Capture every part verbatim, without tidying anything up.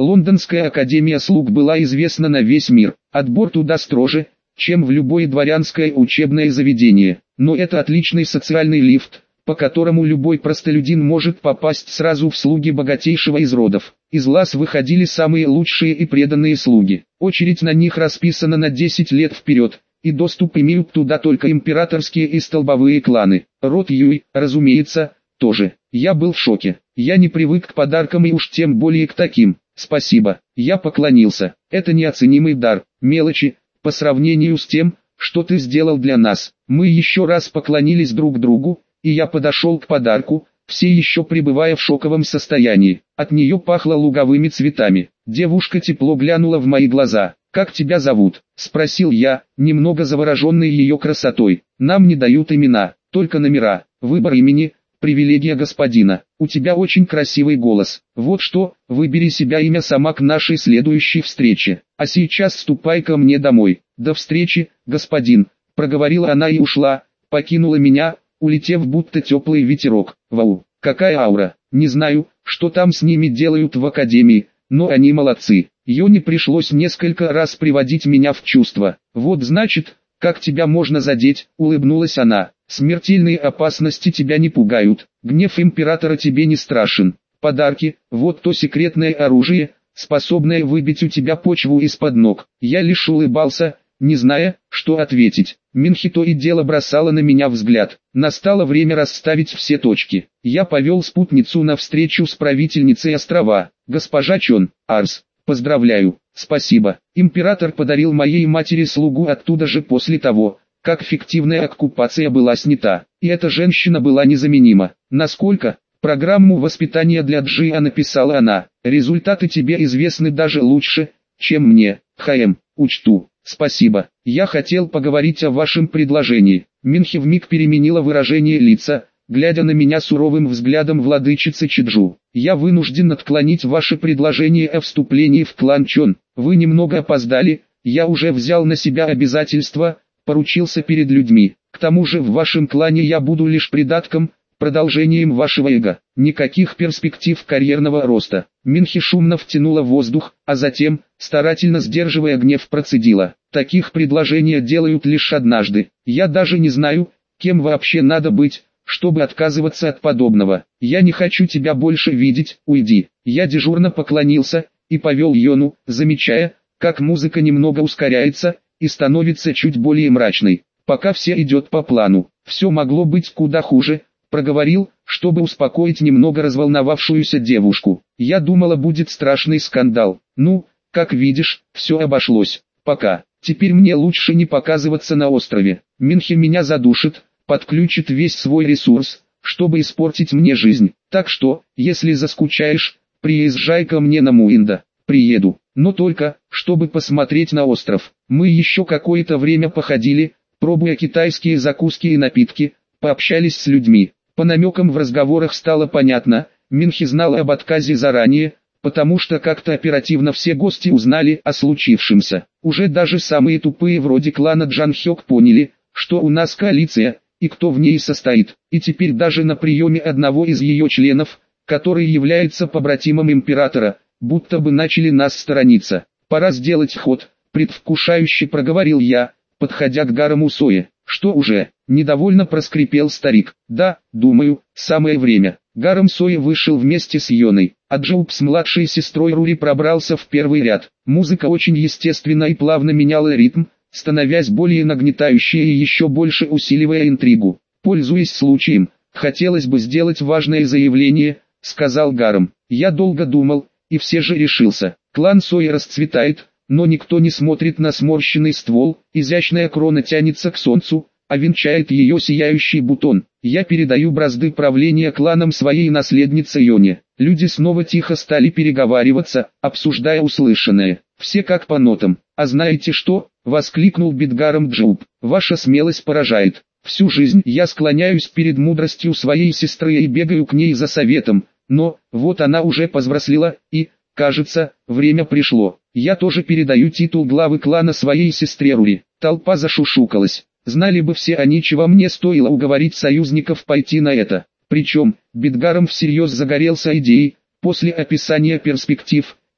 Лондонская академия слуг была известна на весь мир. Отбор туда строже, чем в любое дворянское учебное заведение. Но это отличный социальный лифт, по которому любой простолюдин может попасть сразу в слуги богатейшего из родов. Из лаз выходили самые лучшие и преданные слуги. Очередь на них расписана на десять лет вперед, и доступ имеют туда только императорские и столбовые кланы. Род Юй, разумеется, тоже. Я был в шоке. Я не привык к подаркам и уж тем более к таким. Спасибо. Я поклонился. Это неоценимый дар, мелочи, по сравнению с тем, что ты сделал для нас. Мы еще раз поклонились друг другу, и я подошел к подарку, все еще пребывая в шоковом состоянии. От нее пахло луговыми цветами. Девушка тепло глянула в мои глаза. «Как тебя зовут?» – спросил я, немного завороженный ее красотой. «Нам не дают имена, только номера. Выбор имени – привилегия господина. У тебя очень красивый голос. Вот что, выбери себя имя сама к нашей следующей встрече. А сейчас ступай ко мне домой. До встречи, господин», – проговорила она и ушла, покинула меня, улетев будто теплый ветерок. Вау, какая аура! Не знаю, что там с ними делают в академии, но они молодцы. Йоне пришлось несколько раз приводить меня в чувство. «Вот значит, как тебя можно задеть», — улыбнулась она. «Смертельные опасности тебя не пугают, гнев императора тебе не страшен. Подарки, вот то секретное оружие, способное выбить у тебя почву из-под ног». Я лишь улыбался, не зная, что ответить. Минхи то и дело бросала на меня взгляд. Настало время расставить все точки. Я повел спутницу на встречу с правительницей острова. «Госпожа Чон, Арс, поздравляю, спасибо. Император подарил моей матери слугу оттуда же после того, как фиктивная оккупация была снята. И эта женщина была незаменима. Насколько? Программу воспитания для Джиа написала она. Результаты тебе известны даже лучше, чем мне. ХМ, учту. Спасибо. Я хотел поговорить о вашем предложении. Минхи вмиг переменила выражение лица, глядя на меня суровым взглядом владычицы Чиджу. Я вынужден отклонить ваше предложение о вступлении в клан Чон. Вы немного опоздали, я уже взял на себя обязательства, поручился перед людьми. К тому же в вашем клане я буду лишь придатком, продолжением вашего эго. Никаких перспектив карьерного роста. Минхи шумно втянула воздух, а затем, старательно сдерживая гнев, процедила. Таких предложений делают лишь однажды. Я даже не знаю, кем вообще надо быть, чтобы отказываться от подобного. Я не хочу тебя больше видеть, уйди. Я дежурно поклонился и повел Йону, замечая, как музыка немного ускоряется и становится чуть более мрачной. Пока все идет по плану. Все могло быть куда хуже, проговорил, чтобы успокоить немного разволновавшуюся девушку. Я думала, будет страшный скандал. Ну, как видишь, все обошлось. Пока. Теперь мне лучше не показываться на острове. Минхи меня задушит, подключит весь свой ресурс, чтобы испортить мне жизнь. Так что, если заскучаешь, приезжай ко мне на Муинда. Приеду, но только, чтобы посмотреть на остров. Мы еще какое-то время походили, пробуя китайские закуски и напитки, пообщались с людьми. По намекам в разговорах стало понятно, Минхи знал об отказе заранее, потому что как-то оперативно все гости узнали о случившемся. Уже даже самые тупые вроде клана Джанхёк поняли, что у нас коалиция, и кто в ней состоит. И теперь даже на приеме одного из ее членов, который является побратимом императора, будто бы начали нас сторониться. «Пора сделать ход», — предвкушающе проговорил я, подходя к Гарому Сое. «Что уже?» — недовольно проскрипел старик. «Да, думаю, самое время». Гарам Сое вышел вместе с Йоной, а Джоуп с младшей сестрой Рури пробрался в первый ряд. Музыка очень естественно и плавно меняла ритм, становясь более нагнетающей и еще больше усиливая интригу. «Пользуясь случаем, хотелось бы сделать важное заявление», — сказал Гарам. «Я долго думал, и все же решился. Клан Сое расцветает, но никто не смотрит на сморщенный ствол, изящная крона тянется к солнцу, а венчает ее сияющий бутон. Я передаю бразды правления кланом своей наследнице Йоне». Люди снова тихо стали переговариваться, обсуждая услышанное. Все как по нотам. «А знаете что?» — воскликнул Бидгаром Джоуп. «Ваша смелость поражает. Всю жизнь я склоняюсь перед мудростью своей сестры и бегаю к ней за советом, но, вот она уже повзрослела, и, кажется, время пришло. Я тоже передаю титул главы клана своей сестре Рури». Толпа зашушукалась. Знали бы все они, чего мне стоило уговорить союзников пойти на это. Причем, Бидгаром всерьез загорелся идеей, после описания перспектив,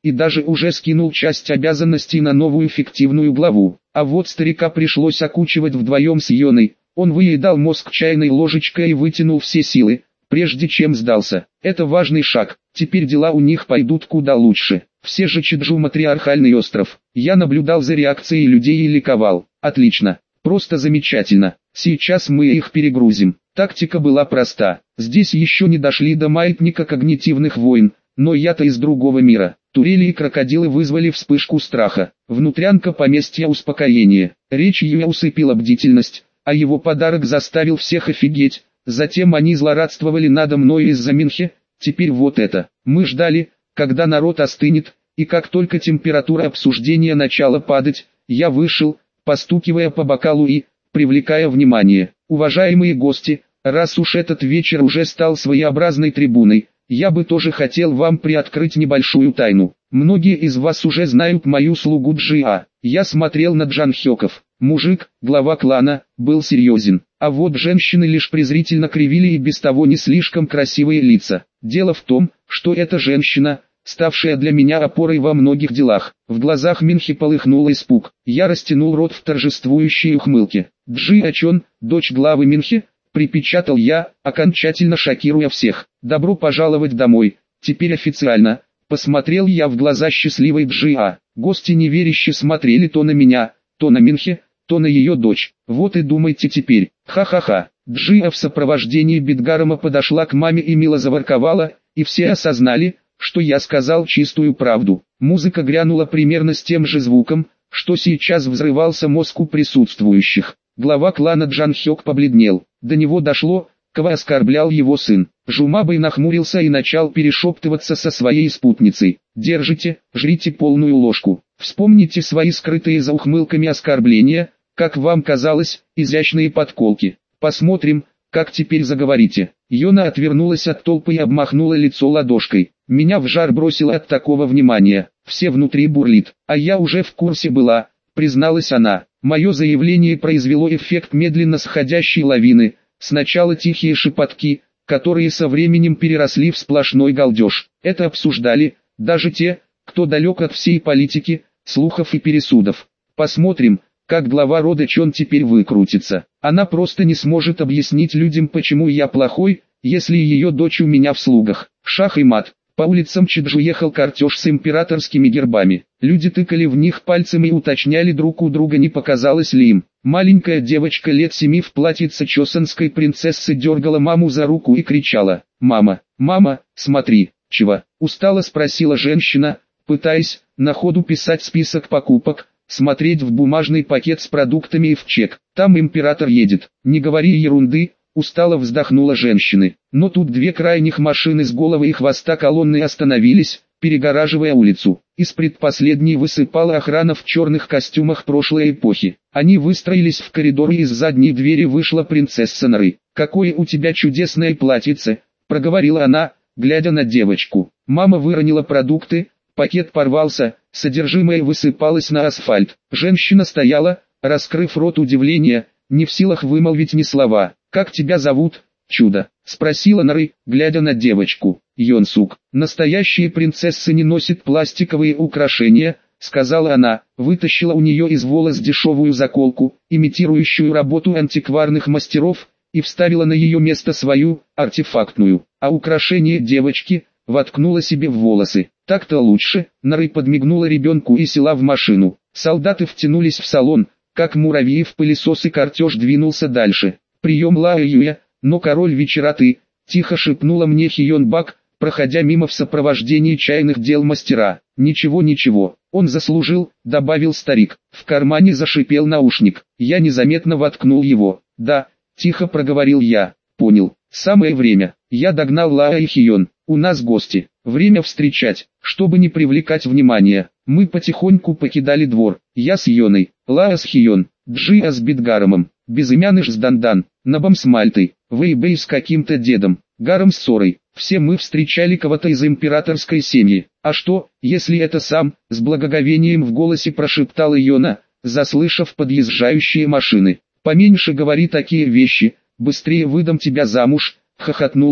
и даже уже скинул часть обязанностей на новую фиктивную главу. А вот старика пришлось окучивать вдвоем с Йоной. Он выедал мозг чайной ложечкой и вытянул все силы, прежде чем сдался. Это важный шаг, теперь дела у них пойдут куда лучше. Все же Чеджу матриархальный остров. Я наблюдал за реакцией людей и ликовал. Отлично, просто замечательно. Сейчас мы их перегрузим. Тактика была проста. Здесь еще не дошли до маятника когнитивных войн, но я-то из другого мира. Турели и крокодилы вызвали вспышку страха. Внутрянка поместья успокоение. Речь ее усыпила бдительность, а его подарок заставил всех офигеть. Затем они злорадствовали надо мной из-за Минхи. Теперь вот это. Мы ждали, когда народ остынет, и как только температура обсуждения начала падать, я вышел, постукивая по бокалу и привлекая внимание. Уважаемые гости, раз уж этот вечер уже стал своеобразной трибуной, я бы тоже хотел вам приоткрыть небольшую тайну. Многие из вас уже знают мою слугу Джиа. Я смотрел на Джанхёков. Мужик, глава клана, был серьезен, а вот женщины лишь презрительно кривили и без того не слишком красивые лица. Дело в том, что эта женщина, ставшая для меня опорой во многих делах. В глазах Минхи полыхнул испуг. Я растянул рот в торжествующей ухмылке. Джиа Чон, дочь главы Минхи, припечатал я, окончательно шокируя всех. Добро пожаловать домой, теперь официально. Посмотрел я в глаза счастливой Джиа. Гости неверяще смотрели то на меня, то на Минхи, то на ее дочь. Вот и думайте теперь. Ха-ха-ха. Джиа в сопровождении Бидгарама подошла к маме и мило заворковала, и все осознали, что я сказал чистую правду. Музыка грянула примерно с тем же звуком, что сейчас взрывался мозг у присутствующих. Глава клана Джанхёк побледнел. До него дошло, кого оскорблял его сын. Жумабэй нахмурился и начал перешептываться со своей спутницей. «Держите, жрите полную ложку. Вспомните свои скрытые за ухмылками оскорбления, как вам казалось, изящные подколки. Посмотрим, как теперь заговорите». Йона отвернулась от толпы и обмахнула лицо ладошкой. Меня в жар бросило от такого внимания. Все внутри бурлит. А я уже в курсе была, призналась она. Мое заявление произвело эффект медленно сходящей лавины. Сначала тихие шепотки, которые со временем переросли в сплошной галдеж. Это обсуждали даже те, кто далек от всей политики, слухов и пересудов. Посмотрим, как глава рода Чон теперь выкрутится. Она просто не сможет объяснить людям, почему я плохой, если ее дочь у меня в слугах. Шах и мат. По улицам Чеджу ехал кортеж с императорскими гербами. Люди тыкали в них пальцами и уточняли друг у друга, не показалось ли им. Маленькая девочка лет семи в платьице чосанской принцессы дергала маму за руку и кричала: «Мама, мама, смотри!» «Чего?» — устало спросила женщина, пытаясь на ходу писать список покупок, смотреть в бумажный пакет с продуктами и в чек. «Там император едет». «Не говори ерунды», — устало вздохнула женщина. Но тут две крайних машины с головы и хвоста колонны остановились, перегораживая улицу. Из предпоследней высыпала охрана в черных костюмах прошлой эпохи. Они выстроились в коридор, и из задней двери вышла принцесса Нары. «Какое у тебя чудесное платьице», — проговорила она, глядя на девочку. Мама выронила продукты, пакет порвался, содержимое высыпалось на асфальт. Женщина стояла, раскрыв рот удивления, не в силах вымолвить ни слова. «Как тебя зовут, чудо?» — спросила Нары, глядя на девочку. «Йонсук. Настоящие принцессы не носят пластиковые украшения», — сказала она, вытащила у нее из волос дешевую заколку, имитирующую работу антикварных мастеров, и вставила на ее место свою, артефактную. А украшение девочки воткнула себе в волосы. «Так-то лучше», — Нары подмигнула ребенку и села в машину. Солдаты втянулись в салон, как муравьи в пылесос, и кортеж двинулся дальше. «Прием, Лаоюя, но король вечера ты», — тихо шепнула мне Хион Бак, проходя мимо в сопровождении чайных дел мастера. «Ничего, ничего, он заслужил», — добавил старик. В кармане зашипел наушник. Я незаметно воткнул его. «Да», — тихо проговорил я. «Понял. Самое время». Я догнал Лаа и Хион. «У нас гости. Время встречать, чтобы не привлекать внимания». Мы потихоньку покидали двор. Я с Йоной, Лаа с Хион, Джиа с Бидгарамом, Безымяныш с Дандан, Набам с Мальтой, Вэйбэй с каким-то дедом, Гаром с Сорой. Все мы встречали кого-то из императорской семьи. «А что, если это сам?» — с благоговением в голосе прошептала Йона, заслышав подъезжающие машины. «Поменьше говори такие вещи, быстрее выдам тебя замуж», — хохотнул я.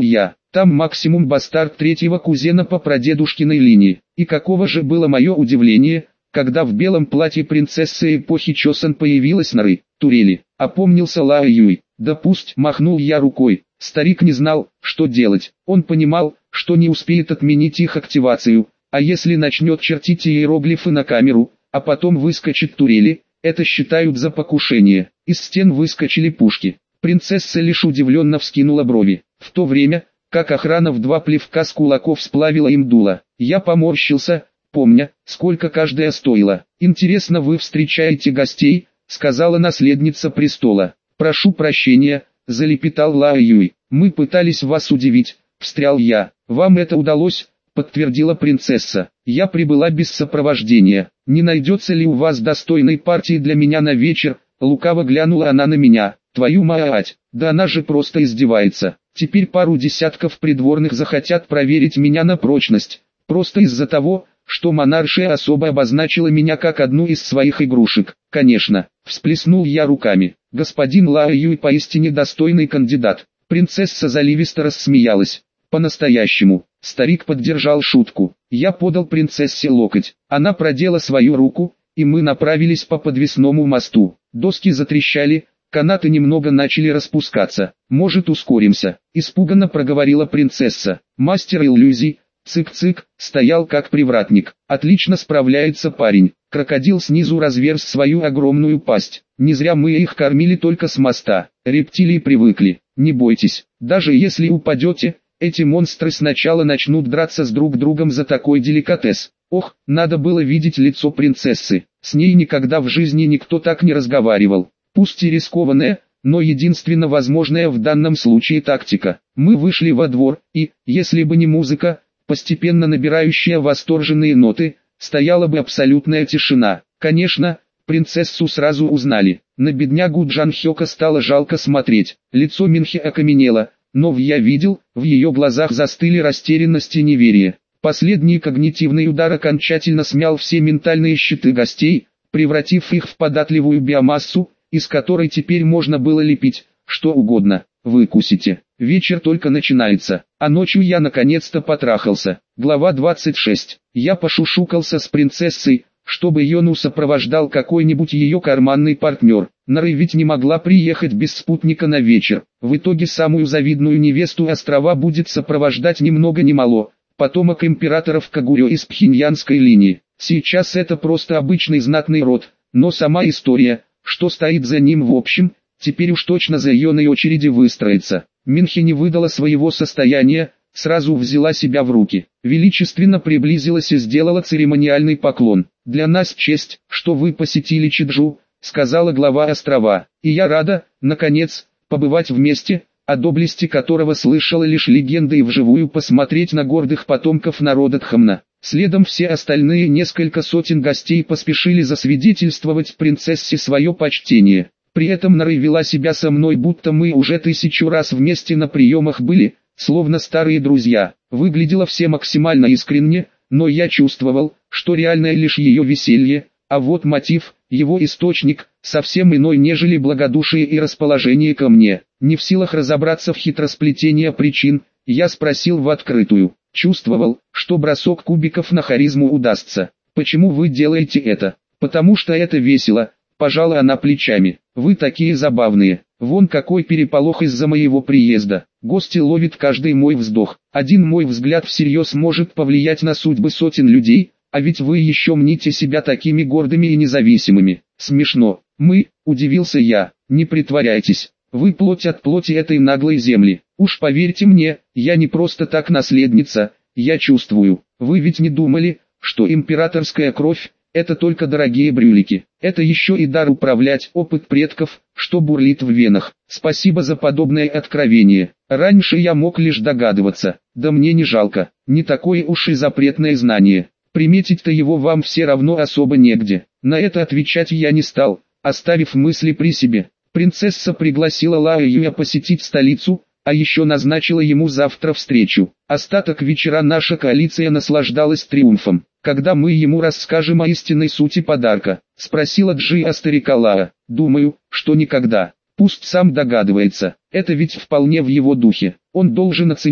Там максимум бастард третьего кузена по прадедушкиной линии. И каково же было мое удивление, когда в белом платье принцессы эпохи Чосон появилась на ры, турели. Опомнился Лао Юй. Да пусть, махнул я рукой. Старик не знал, что делать. Он понимал, что не успеет отменить их активацию, а если начнет чертить иероглифы на камеру, а потом выскочит турели, это считают за покушение. Из стен выскочили пушки. Принцесса лишь удивленно вскинула брови, в то время, как охрана в два плевка с кулаков сплавила им дуло. Я поморщился, помня, сколько каждая стоила. «Интересно, вы встречаете гостей?» — сказала наследница престола. «Прошу прощения», — залепетал Лао Юй. «Мы пытались вас удивить», — встрял я. «Вам это удалось?» — подтвердила принцесса. «Я прибыла без сопровождения. Не найдется ли у вас достойной партии для меня на вечер?» Лукаво глянула она на меня. «Твою мать, да она же просто издевается. Теперь пару десятков придворных захотят проверить меня на прочность. Просто из-за того, что монаршая особо обозначила меня как одну из своих игрушек». «Конечно», — всплеснул я руками. «Господин Лао Юй поистине достойный кандидат». Принцесса заливисто рассмеялась. «По-настоящему». Старик поддержал шутку. Я подал принцессе локоть. Она продела свою руку, и мы направились по подвесному мосту. Доски затрещали, канаты немного начали распускаться. «Может, ускоримся?» — испуганно проговорила принцесса. Мастер иллюзий, цик-цик, стоял как привратник. «Отлично справляется парень». Крокодил снизу разверз свою огромную пасть. Не зря мы их кормили только с моста. Рептилии привыкли. Не бойтесь, даже если упадете, эти монстры сначала начнут драться с друг другом за такой деликатес. Ох, надо было видеть лицо принцессы. С ней никогда в жизни никто так не разговаривал. Пусть и рискованная, но единственно возможная в данном случае тактика. Мы вышли во двор, и, если бы не музыка, постепенно набирающая восторженные ноты, стояла бы абсолютная тишина. Конечно, принцессу сразу узнали. На беднягу Джан Хёка стало жалко смотреть. Лицо Минхи окаменело, но я видел, в ее глазах застыли растерянность и неверие. Последний когнитивный удар окончательно смял все ментальные щиты гостей, превратив их в податливую биомассу, из которой теперь можно было лепить что угодно. Выкусите. Вечер только начинается, а ночью я наконец-то потрахался. Глава двадцать шесть. Я пошушукался с принцессой, чтобы Йону сопровождал какой-нибудь ее карманный партнер. Нары ведь не могла приехать без спутника на вечер. В итоге самую завидную невесту острова будет сопровождать ни много ни мало потомок императоров Кагурё из пхеньянской линии. Сейчас это просто обычный знатный род, но сама история, что стоит за ним в общем, теперь уж точно за Йоной очереди выстроится. Минхи не выдала своего состояния, сразу взяла себя в руки, величественно приблизилась и сделала церемониальный поклон. «Для нас честь, что вы посетили Чеджу», — сказала глава острова, — «и я рада, наконец, побывать вместе, о доблести которого слышала лишь легенды, и вживую посмотреть на гордых потомков народа Дхамна». Следом все остальные несколько сотен гостей поспешили засвидетельствовать принцессе свое почтение. При этом Нары вела себя со мной, будто мы уже тысячу раз вместе на приемах были, словно старые друзья. Выглядело все максимально искренне, но я чувствовал, что реальное лишь ее веселье, а вот мотив, его источник, совсем иной, нежели благодушие и расположение ко мне. Не в силах разобраться в хитросплетении причин, я спросил в открытую. Чувствовал, что бросок кубиков на харизму удастся. «Почему вы делаете это?» «Потому что это весело», — пожала она плечами. «Вы такие забавные. Вон какой переполох из-за моего приезда. Гости ловят каждый мой вздох. Один мой взгляд всерьез может повлиять на судьбы сотен людей, а ведь вы еще мните себя такими гордыми и независимыми». «Смешно. Мы», — удивился я, — «не притворяйтесь. Вы плоть от плоти этой наглой земли. Уж поверьте мне, я не просто так наследница, я чувствую. Вы ведь не думали, что императорская кровь — это только дорогие брюлики. Это еще и дар управлять, опыт предков, что бурлит в венах. Спасибо за подобное откровение. Раньше я мог лишь догадываться, да мне не жалко, не такое уж и запретное знание. Приметить-то его вам все равно особо негде». На это отвечать я не стал, оставив мысли при себе. Принцесса пригласила Лао Юя посетить столицу, а еще назначила ему завтра встречу. Остаток вечера наша коалиция наслаждалась триумфом. «Когда мы ему расскажем о истинной сути подарка?» — спросила Джи о старика Лао. «Думаю, что никогда. Пусть сам догадывается, это ведь вполне в его духе. Он должен оценить,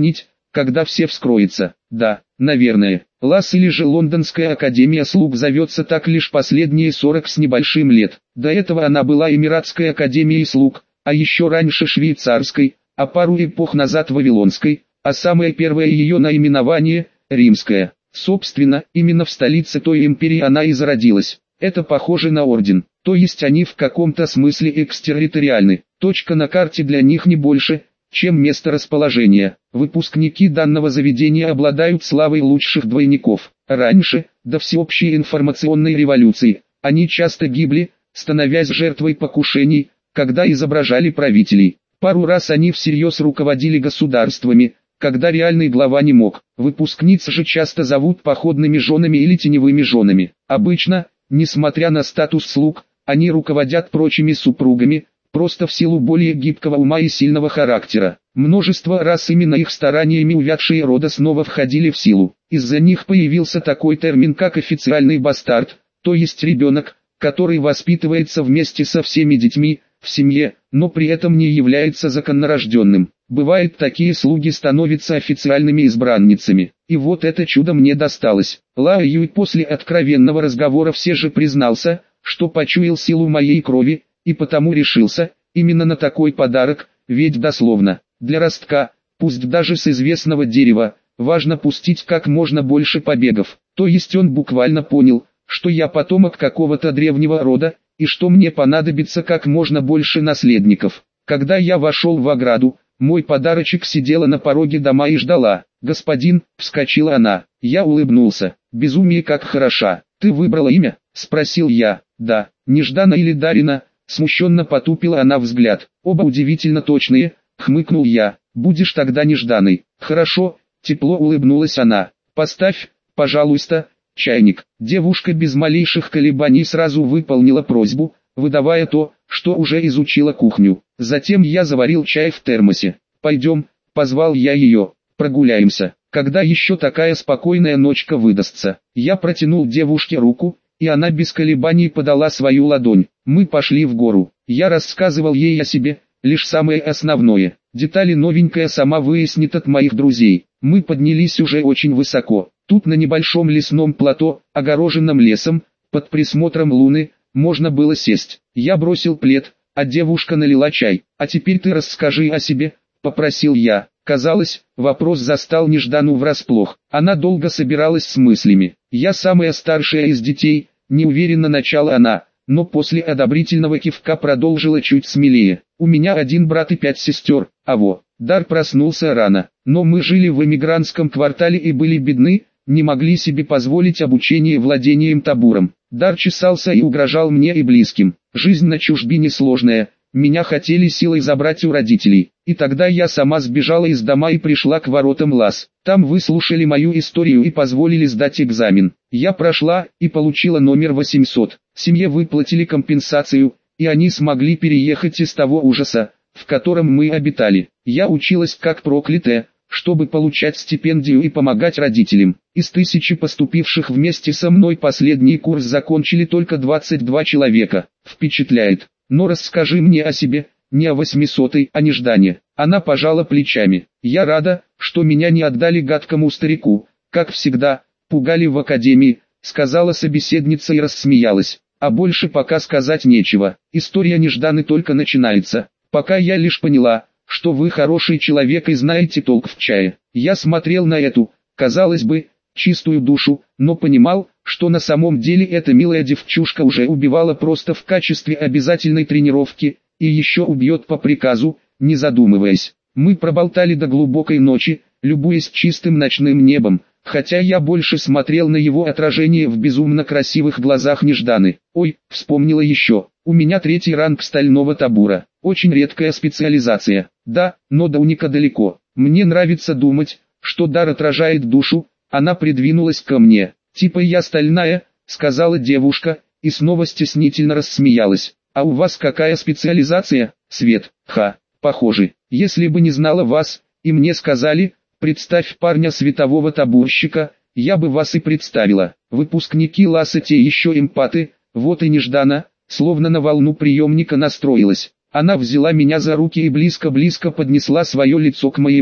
когда все вскроется. Да, наверное. ЛАС или же Лондонская академия слуг зовется так лишь последние сорок с небольшим лет. До этого она была Эмиратской академией слуг, а еще раньше швейцарской, а пару эпох назад Вавилонской, а самое первое ее наименование – Римская. Собственно, именно в столице той империи она и зародилась. Это похоже на орден, то есть они в каком-то смысле экстерриториальны. Точка на карте для них не больше, чем место расположения. Выпускники данного заведения обладают славой лучших двойников. Раньше, до всеобщей информационной революции, они часто гибли, становясь жертвой покушений, когда изображали правителей. Пару раз они всерьез руководили государствами, когда реальный глава не мог. Выпускниц же часто зовут походными женами или теневыми женами. Обычно, несмотря на статус слуг, они руководят прочими супругами, просто в силу более гибкого ума и сильного характера. Множество раз именно их стараниями увядшие рода снова входили в силу. Из-за них появился такой термин как официальный бастард, то есть ребенок, который воспитывается вместе со всеми детьми, в семье, но при этом не является законнорожденным. Бывает, такие слуги становятся официальными избранницами. И вот это чудо мне досталось. Лао Юй после откровенного разговора все же признался, что почуял силу моей крови, и потому решился, именно на такой подарок, ведь дословно, для ростка, пусть даже с известного дерева, важно пустить как можно больше побегов. То есть он буквально понял, что я потомок какого-то древнего рода, и что мне понадобится как можно больше наследников. Когда я вошел в ограду, мой подарочек сидела на пороге дома и ждала. «Господин», — вскочила она. Я улыбнулся. «Безумие как хороша. Ты выбрала имя?» — спросил я. «Да, Неждана или Дарина?» Смущенно потупила она взгляд. «Оба удивительно точные», — хмыкнул я. «Будешь тогда Нежданой». «Хорошо», — тепло улыбнулась она. «Поставь, пожалуйста, чайник». Девушка без малейших колебаний сразу выполнила просьбу, выдавая то, что уже изучила кухню. Затем я заварил чай в термосе. «Пойдем», — позвал я ее, — «прогуляемся». Когда еще такая спокойная ночка выдастся? Я протянул девушке руку, и она без колебаний подала свою ладонь. Мы пошли в гору. Я рассказывал ей о себе, лишь самое основное. Детали новенькая сама выяснит от моих друзей. Мы поднялись уже очень высоко. Тут на небольшом лесном плато, огороженном лесом, под присмотром Луны, можно было сесть. Я бросил плед, а девушка налила чай. «А теперь ты расскажи о себе», — попросил я. Казалось, вопрос застал Неждану врасплох. Она долго собиралась с мыслями. «Я самая старшая из детей», — неуверенно начала она, но после одобрительного кивка продолжила чуть смелее. «У меня один брат и пять сестер, а во». Дар проснулся рано, но мы жили в эмигрантском квартале и были бедны, не могли себе позволить обучение владением табуром. Дар чесался и угрожал мне и близким. Жизнь на чужбине сложная. Меня хотели силой забрать у родителей, и тогда я сама сбежала из дома и пришла к воротам ЛАС. Там выслушали мою историю и позволили сдать экзамен. Я прошла и получила номер восемьсот. Семье выплатили компенсацию, и они смогли переехать из того ужаса, в котором мы обитали. Я училась как проклятая, чтобы получать стипендию и помогать родителям. Из тысячи поступивших вместе со мной последний курс закончили только двадцать два человека. Впечатляет. Но расскажи мне о себе, не о восьмисотой, а Неждане». Она пожала плечами. «Я рада, что меня не отдали гадкому старику, как всегда, пугали в академии», — сказала собеседница и рассмеялась. «А больше пока сказать нечего. История Нежданы только начинается. Пока я лишь поняла, что вы хороший человек и знаете толк в чае». Я смотрел на эту, казалось бы, чистую душу, но понимал, что на самом деле эта милая девчушка уже убивала просто в качестве обязательной тренировки, и еще убьет по приказу, не задумываясь. Мы проболтали до глубокой ночи, любуясь чистым ночным небом, хотя я больше смотрел на его отражение в безумно красивых глазах Нежданы. «Ой», вспомнила еще, «у меня третий ранг стального табура, очень редкая специализация». «Да, но до уника далеко. Мне нравится думать, что дар отражает душу». Она придвинулась ко мне. «Типа я стальная», — сказала девушка, и снова стеснительно рассмеялась. «А у вас какая специализация?» «Свет». «Ха, похоже. Если бы не знала вас, и мне сказали, представь парня светового табурщика, я бы вас и представила. Выпускники ЛАСа те еще эмпаты, вот и Неждана, словно на волну приемника настроилась. Она взяла меня за руки и близко-близко поднесла свое лицо к моему.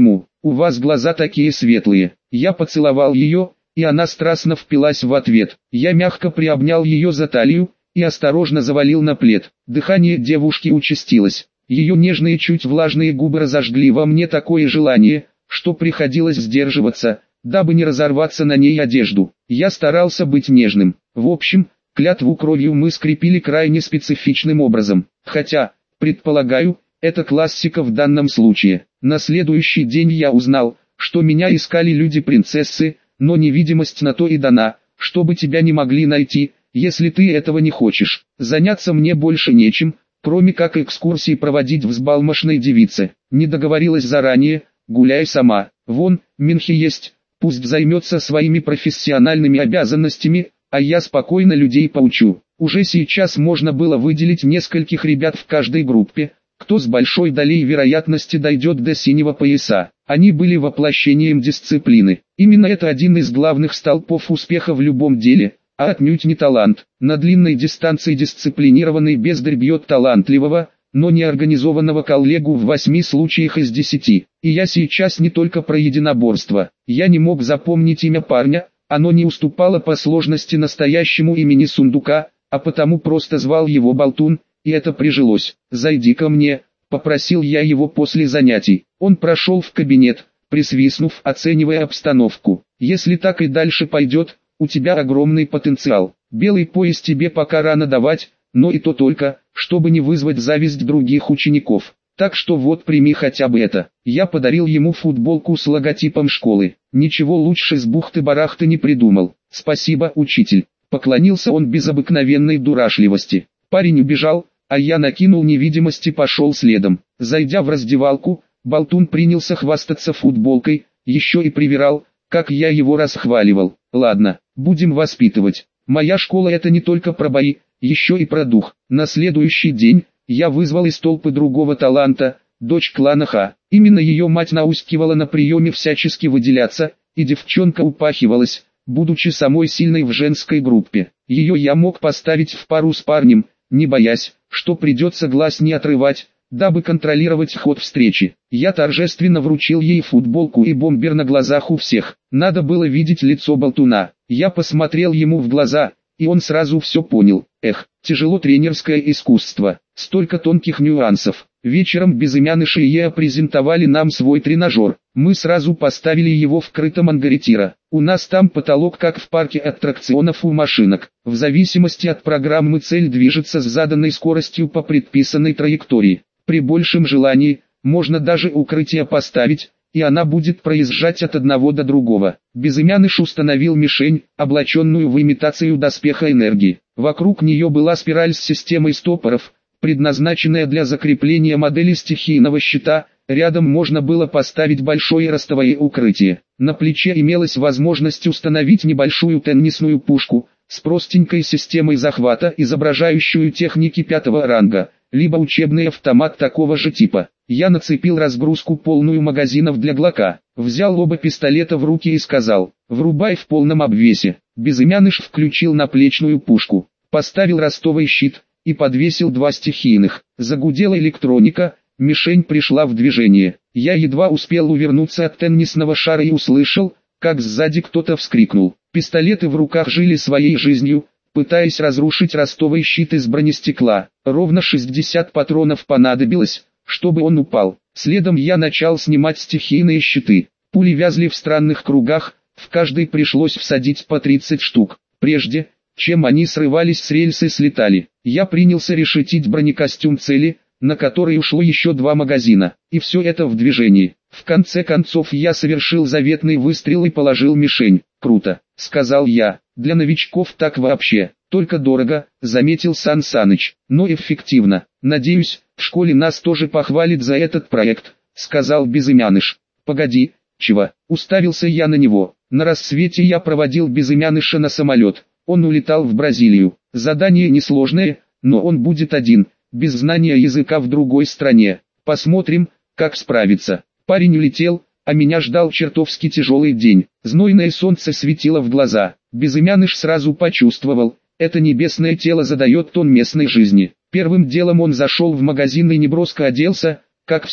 у вас глаза такие светлые». Я поцеловал ее, и она страстно впилась в ответ. Я мягко приобнял ее за талию и осторожно завалил на плед. Дыхание девушки участилось. Ее нежные, чуть влажные губы разожгли во мне такое желание, что приходилось сдерживаться, дабы не разорваться на ней одежду. Я старался быть нежным. В общем, клятву кровью мы скрепили крайне специфичным образом. Хотя, предполагаю, это классика в данном случае. На следующий день я узнал, что меня искали люди-принцессы, но невидимость на то и дана, чтобы тебя не могли найти, если ты этого не хочешь. Заняться мне больше нечем, кроме как экскурсии проводить взбалмошной девице. Не договорилась заранее, гуляй сама. Вон, Минхи есть, пусть займется своими профессиональными обязанностями, а я спокойно людей поучу. Уже сейчас можно было выделить нескольких ребят в каждой группе, кто с большой долей вероятности дойдет до синего пояса. Они были воплощением дисциплины. Именно это один из главных столпов успеха в любом деле, а отнюдь не талант. На длинной дистанции дисциплинированный бездарь бьет талантливого, но неорганизованного коллегу в восьми случаях из десяти. И я сейчас не только про единоборство. Я не мог запомнить имя парня, оно не уступало по сложности настоящему имени сундука, а потому просто звал его Болтун, и это прижилось. «Зайди ко мне», — попросил я его после занятий. Он прошел в кабинет, присвистнув, оценивая обстановку. «Если так и дальше пойдет, у тебя огромный потенциал. Белый пояс тебе пока рано давать, но и то только, чтобы не вызвать зависть других учеников. Так что вот прими хотя бы это». Я подарил ему футболку с логотипом школы. Ничего лучше с бухты-барахты не придумал. «Спасибо, учитель». Поклонился он без обыкновенной дурашливости. Парень убежал, а я накинул невидимость и пошел следом. Зайдя в раздевалку, Болтун принялся хвастаться футболкой, еще и привирал, как я его расхваливал. Ладно, будем воспитывать. Моя школа это не только про бои, еще и про дух. На следующий день я вызвал из толпы другого таланта, дочь клана Ха. Именно ее мать наускивала на приеме всячески выделяться, и девчонка упахивалась, будучи самой сильной в женской группе. Ее я мог поставить в пару с парнем, не боясь, что придется глаз не отрывать, дабы контролировать ход встречи. Я торжественно вручил ей футболку и бомбер на глазах у всех. Надо было видеть лицо Болтуна. Я посмотрел ему в глаза, и он сразу все понял. Эх, тяжело тренерское искусство, столько тонких нюансов. Вечером безымяныши и Еа презентовали нам свой тренажер. Мы сразу поставили его в крытом ангаре. У нас там потолок как в парке аттракционов у машинок. В зависимости от программы цель движется с заданной скоростью по предписанной траектории. При большем желании, можно даже укрытие поставить, и она будет проезжать от одного до другого. Безымяныш установил мишень, облаченную в имитацию доспеха энергии. Вокруг нее была спираль с системой стопоров, предназначенная для закрепления модели стихийного щита. Рядом можно было поставить большое ростовое укрытие. На плече имелась возможность установить небольшую теннисную пушку, с простенькой системой захвата, изображающую техники пятого ранга, либо учебный автомат такого же типа. Я нацепил разгрузку полную магазинов для глока, взял оба пистолета в руки и сказал: «Врубай в полном обвесе». Безымяныш включил наплечную пушку, поставил ростовый щит и подвесил два стихийных. Загудела электроника, мишень пришла в движение. Я едва успел увернуться от теннисного шара и услышал, как сзади кто-то вскрикнул. Пистолеты в руках жили своей жизнью, пытаясь разрушить ростовый щит из бронестекла. Ровно шестьдесят патронов понадобилось, чтобы он упал. Следом я начал снимать стихийные щиты. Пули вязли в странных кругах, в каждый пришлось всадить по тридцать штук. Прежде, чем они срывались с рельсы, слетали. Я принялся решетить бронекостюм цели, на который ушло еще два магазина. И все это в движении. В конце концов я совершил заветный выстрел и положил мишень. «Круто», — сказал я. «Для новичков так вообще. Только дорого», — заметил Сан Саныч. «Но эффективно. Надеюсь, в школе нас тоже похвалит за этот проект», — сказал Безымяныш. «Погоди, чего?» — уставился я на него. На рассвете я проводил Безымяныша на самолет. Он улетал в Бразилию. Задание несложное, но он будет один, без знания языка в другой стране. Посмотрим, как справится. Парень улетел, а меня ждал чертовски тяжелый день. Знойное солнце светило в глаза. Безымяныш сразу почувствовал, это небесное тело задает тон местной жизни. Первым делом он зашел в магазин и неброско оделся, как все.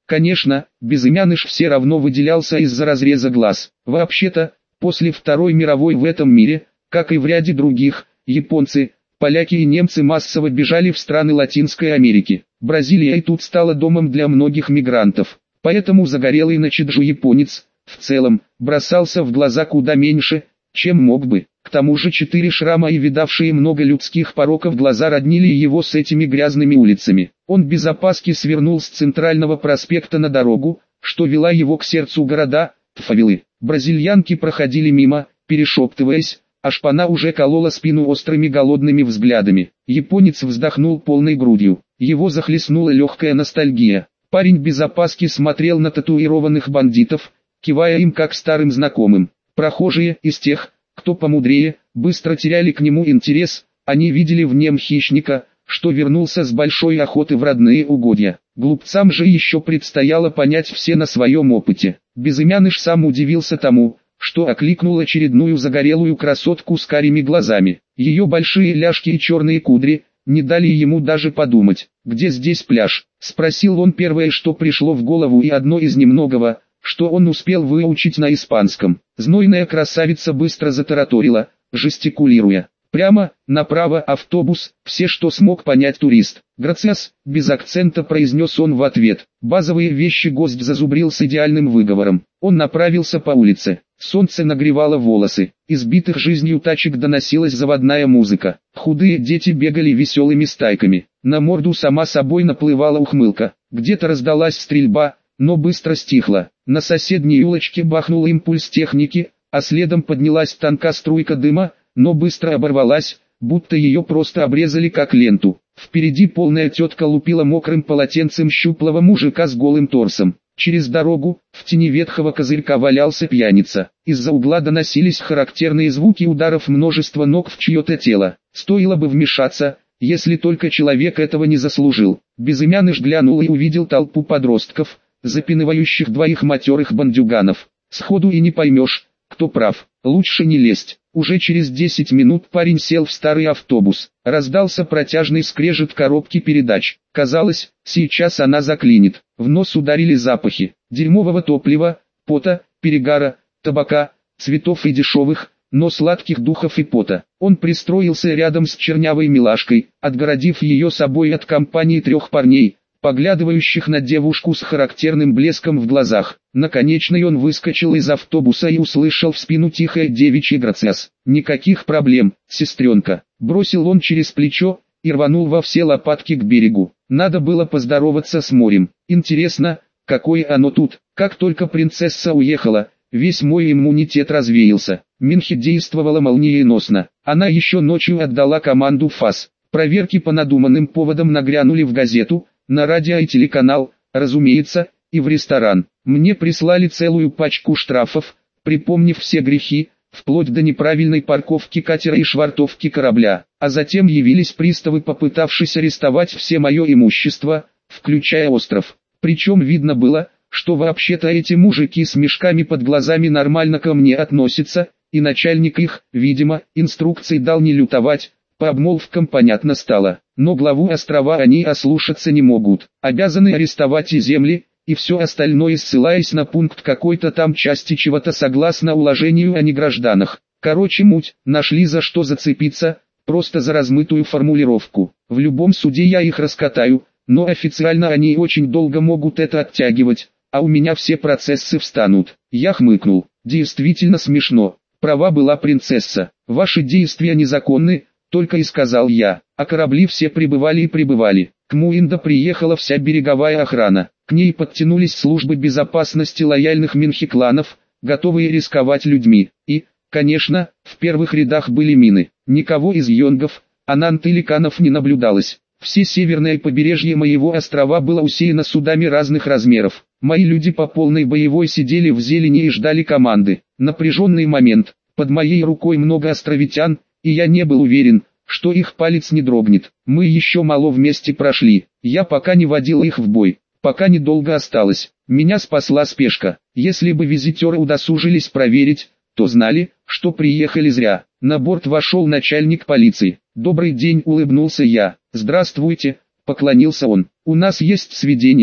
Конечно, Безымяныш все равно выделялся из-за разреза глаз. Вообще-то, после Второй мировой в этом мире, как и в ряде других, японцы, поляки и немцы массово бежали в страны Латинской Америки. Бразилия и тут стала домом для многих мигрантов. Поэтому загорелый на чеджу японец, в целом, бросался в глаза куда меньше, чем мог бы. К тому же четыре шрама и видавшие много людских пороков глаза роднили его с этими грязными улицами. Он без опаски свернул с центрального проспекта на дорогу, что вела его к сердцу города, фавелы. Бразильянки проходили мимо, перешептываясь, а шпана уже колола спину острыми голодными взглядами. Японец вздохнул полной грудью. Его захлестнула легкая ностальгия. Парень без опаски смотрел на татуированных бандитов, кивая им как старым знакомым. Прохожие из тех, кто помудрее, быстро теряли к нему интерес, они видели в нем хищника, что вернулся с большой охоты в родные угодья. Глупцам же еще предстояло понять все на своем опыте. Безымяныш сам удивился тому, что окликнул очередную загорелую красотку с карими глазами. Ее большие ляжки и черные кудри не дали ему даже подумать. «Где здесь пляж?» — спросил он первое, что пришло в голову и одно из немногого, что он успел выучить на испанском. Знойная красавица быстро затараторила, жестикулируя. «Прямо, направо автобус», все, что смог понять турист. «Грациас», без акцента произнес он в ответ. Базовые вещи гость зазубрил с идеальным выговором. Он направился по улице. Солнце нагревало волосы. Из битых жизнью тачек доносилась заводная музыка. Худые дети бегали веселыми стайками. На морду сама собой наплывала ухмылка. Где-то раздалась стрельба, но быстро стихла. На соседней улочке бахнул импульс техники, а следом поднялась тонкая струйка дыма, но быстро оборвалась, будто ее просто обрезали как ленту. Впереди полная тетка лупила мокрым полотенцем щуплого мужика с голым торсом. Через дорогу, в тени ветхого козырька валялся пьяница. Из-за угла доносились характерные звуки ударов множества ног в чье-то тело. Стоило бы вмешаться, если только человек этого не заслужил. Безымяныш глянул и увидел толпу подростков, запинывающих двоих матерых бандюганов. Сходу и не поймешь, кто прав. Лучше не лезть. Уже через десять минут парень сел в старый автобус. Раздался протяжный скрежет коробки передач. Казалось, сейчас она заклинит. В нос ударили запахи дерьмового топлива, пота, перегара, табака, цветов и дешевых, но сладких духов и пота. Он пристроился рядом с чернявой милашкой, отгородив ее собой от компании трех парней, поглядывающих на девушку с характерным блеском в глазах. Наконечный он выскочил из автобуса и услышал в спину тихое девичье «Грациас». «Никаких проблем, сестренка», — бросил он через плечо и рванул во все лопатки к берегу. Надо было поздороваться с морем. Интересно, какое оно тут. Как только принцесса уехала, весь мой иммунитет развеялся. Минхи действовала молниеносно. Она еще ночью отдала команду ФАС. Проверки по надуманным поводам нагрянули в газету, на радио и телеканал, разумеется, и в ресторан. Мне прислали целую пачку штрафов, припомнив все грехи, вплоть до неправильной парковки катера и швартовки корабля. А затем явились приставы, попытавшись арестовать все мое имущество, включая остров. Причем видно было, что вообще-то эти мужики с мешками под глазами нормально ко мне относятся, и начальник их, видимо, инструкций дал не лютовать. По обмолвкам понятно стало, но главу острова они ослушаться не могут, обязаны арестовать и земли, и все остальное, ссылаясь на пункт какой-то там части чего-то согласно уложению о негражданах. Короче муть, нашли за что зацепиться, просто за размытую формулировку. В любом суде я их раскатаю, но официально они очень долго могут это оттягивать, а у меня все процессы встанут. Я хмыкнул, действительно смешно, права была принцесса, ваши действия незаконны, только и сказал я, а корабли все прибывали и прибывали. К Муинда приехала вся береговая охрана, к ней подтянулись службы безопасности лояльных минхи-кланов, готовые рисковать людьми, и, конечно, в первых рядах были мины. Никого из йонгов, анант или канов не наблюдалось. Все северное побережье моего острова было усеяно судами разных размеров. Мои люди по полной боевой сидели в зелени и ждали команды. Напряженный момент, под моей рукой много островитян, и я не был уверен, что их палец не дрогнет. Мы еще мало вместе прошли, я пока не водил их в бой, пока недолго осталось. Меня спасла спешка. Если бы визитеры удосужились проверить, то знали, что приехали зря. На борт вошел начальник полиции. «Добрый день», — улыбнулся я. «Здравствуйте», — поклонился он. «У нас есть сведения,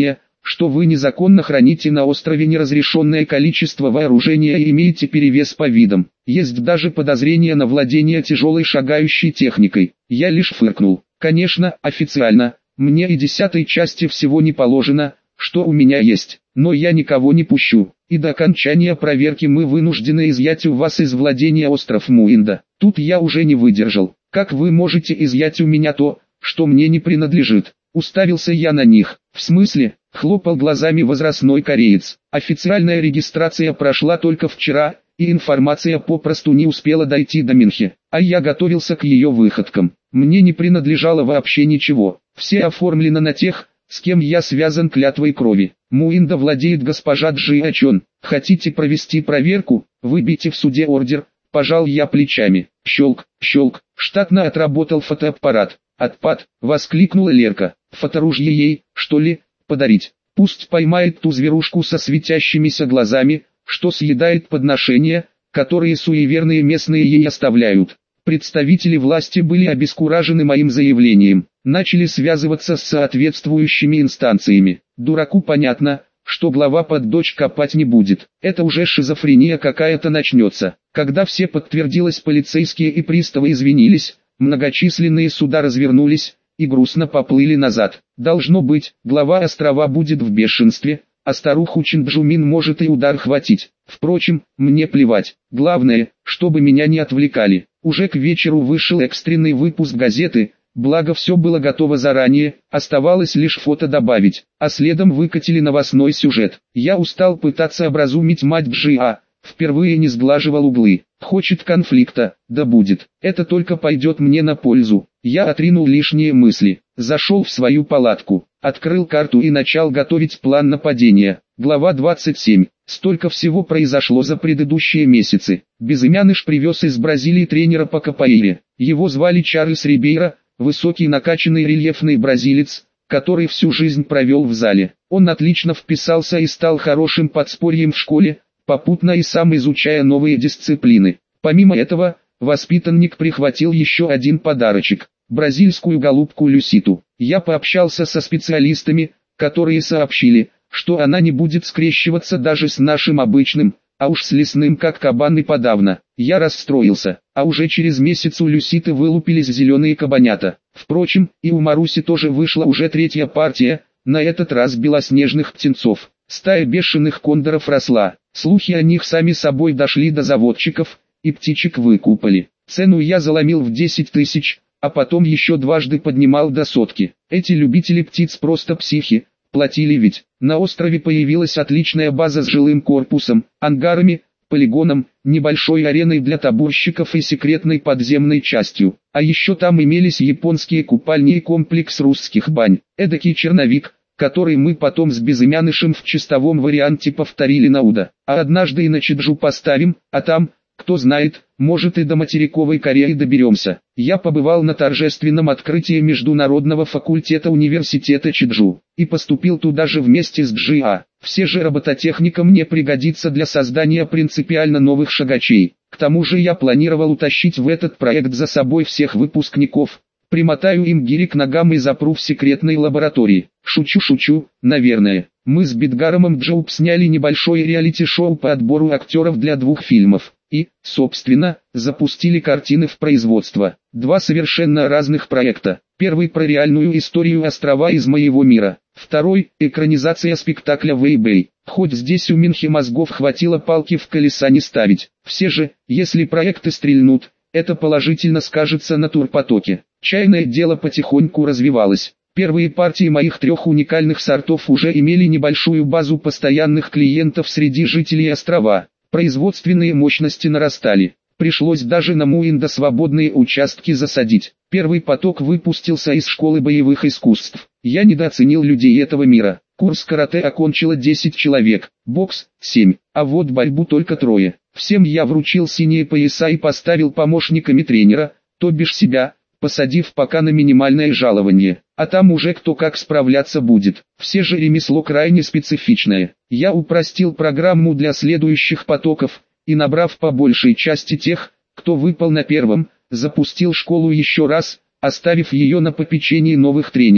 что вы незаконно храните на острове неразрешенное количество вооружения и имеете перевес по видам. Есть даже подозрение на владение тяжелой шагающей техникой. Я лишь фыркнул. Конечно, официально, мне и десятой части всего не положено, что у меня есть, но я никого не пущу, и до окончания проверки мы вынуждены изъять у вас из владения остров Муинда. Тут я уже не выдержал. Как вы можете изъять у меня то, что мне не принадлежит? Уставился я на них. В смысле? Хлопал глазами возрастной кореец. Официальная регистрация прошла только вчера, и информация попросту не успела дойти до Минхи, а я готовился к ее выходкам. Мне не принадлежало вообще ничего. Все оформлено на тех, с кем я связан клятвой крови. Муинда владеет госпожа Джи Ачон. Хотите провести проверку? Выбейте в суде ордер. Пожал я плечами. Щелк, щелк. Штатно отработал фотоаппарат. «Отпад!» — воскликнула Лерка. «Фоторужье ей, что ли, подарить? Пусть поймает ту зверушку со светящимися глазами, что съедает подношения, которые суеверные местные ей оставляют». Представители власти были обескуражены моим заявлением, начали связываться с соответствующими инстанциями. Дураку понятно, что глава под дочь копать не будет. Это уже шизофрения какая-то начнется. Когда все подтвердилось, полицейские и приставы извинились, многочисленные суда развернулись и грустно поплыли назад. Должно быть, глава острова будет в бешенстве, а старуху Чинджумин может и удар хватить. Впрочем, мне плевать. Главное, чтобы меня не отвлекали. Уже к вечеру вышел экстренный выпуск газеты, благо все было готово заранее, оставалось лишь фото добавить, а следом выкатили новостной сюжет. Я устал пытаться образумить мать Джиа, впервые не сглаживал углы. Хочет конфликта, да будет. Это только пойдет мне на пользу. Я отринул лишние мысли, зашел в свою палатку, открыл карту и начал готовить план нападения. Глава двадцать семь. Столько всего произошло за предыдущие месяцы. Безымяныш привез из Бразилии тренера по капоэйре. Его звали Чарльз Рибейро, высокий накачанный рельефный бразилец, который всю жизнь провел в зале. Он отлично вписался и стал хорошим подспорьем в школе, попутно и сам изучая новые дисциплины. Помимо этого, воспитанник прихватил еще один подарочек – бразильскую голубку Люситу. Я пообщался со специалистами, которые сообщили, что она не будет скрещиваться даже с нашим обычным, а уж с лесным как кабан и подавно. Я расстроился, а уже через месяц у Люситы вылупились зеленые кабанята. Впрочем, и у Маруси тоже вышла уже третья партия, на этот раз белоснежных птенцов. Стая бешеных кондоров росла, слухи о них сами собой дошли до заводчиков, и птичек выкупали. Цену я заломил в десять тысяч, а потом еще дважды поднимал до сотки. Эти любители птиц просто психи, платили ведь. На острове появилась отличная база с жилым корпусом, ангарами, полигоном, небольшой ареной для табурщиков и секретной подземной частью. А еще там имелись японские купальни и комплекс русских бань. Эдакий черновик, который мы потом с Безымянышем в чистовом варианте повторили на Уда. А однажды и на Чеджу поставим, а там, кто знает, может и до материковой Кореи доберемся. Я побывал на торжественном открытии Международного факультета университета Чеджу, и поступил туда же вместе с Джиа. Все же робототехника мне пригодится для создания принципиально новых шагачей. К тому же я планировал утащить в этот проект за собой всех выпускников, примотаю им гири к ногам и запру в секретной лаборатории. Шучу-шучу, наверное. Мы с Бидгаромом Джоуп сняли небольшое реалити-шоу по отбору актеров для двух фильмов. И, собственно, запустили картины в производство. Два совершенно разных проекта. Первый про реальную историю острова из моего мира. Второй – экранизация спектакля Вэйбэй. Хоть здесь у Минхи мозгов хватило палки в колеса не ставить. Все же, если проекты стрельнут, это положительно скажется на турпотоке. Чайное дело потихоньку развивалось. Первые партии моих трех уникальных сортов уже имели небольшую базу постоянных клиентов среди жителей острова. Производственные мощности нарастали. Пришлось даже на Муинда свободные участки засадить. Первый поток выпустился из школы боевых искусств. Я недооценил людей этого мира. Курс карате окончило десять человек, бокс – семь, а вот борьбу только трое. Всем я вручил синие пояса и поставил помощниками тренера, то бишь себя, посадив пока на минимальное жалование. А там уже кто как справляться будет. Все же ремесло крайне специфичное. Я упростил программу для следующих потоков, и набрав по большей части тех, кто выпал на первом, запустил школу еще раз, оставив ее на попечении новых тренеров.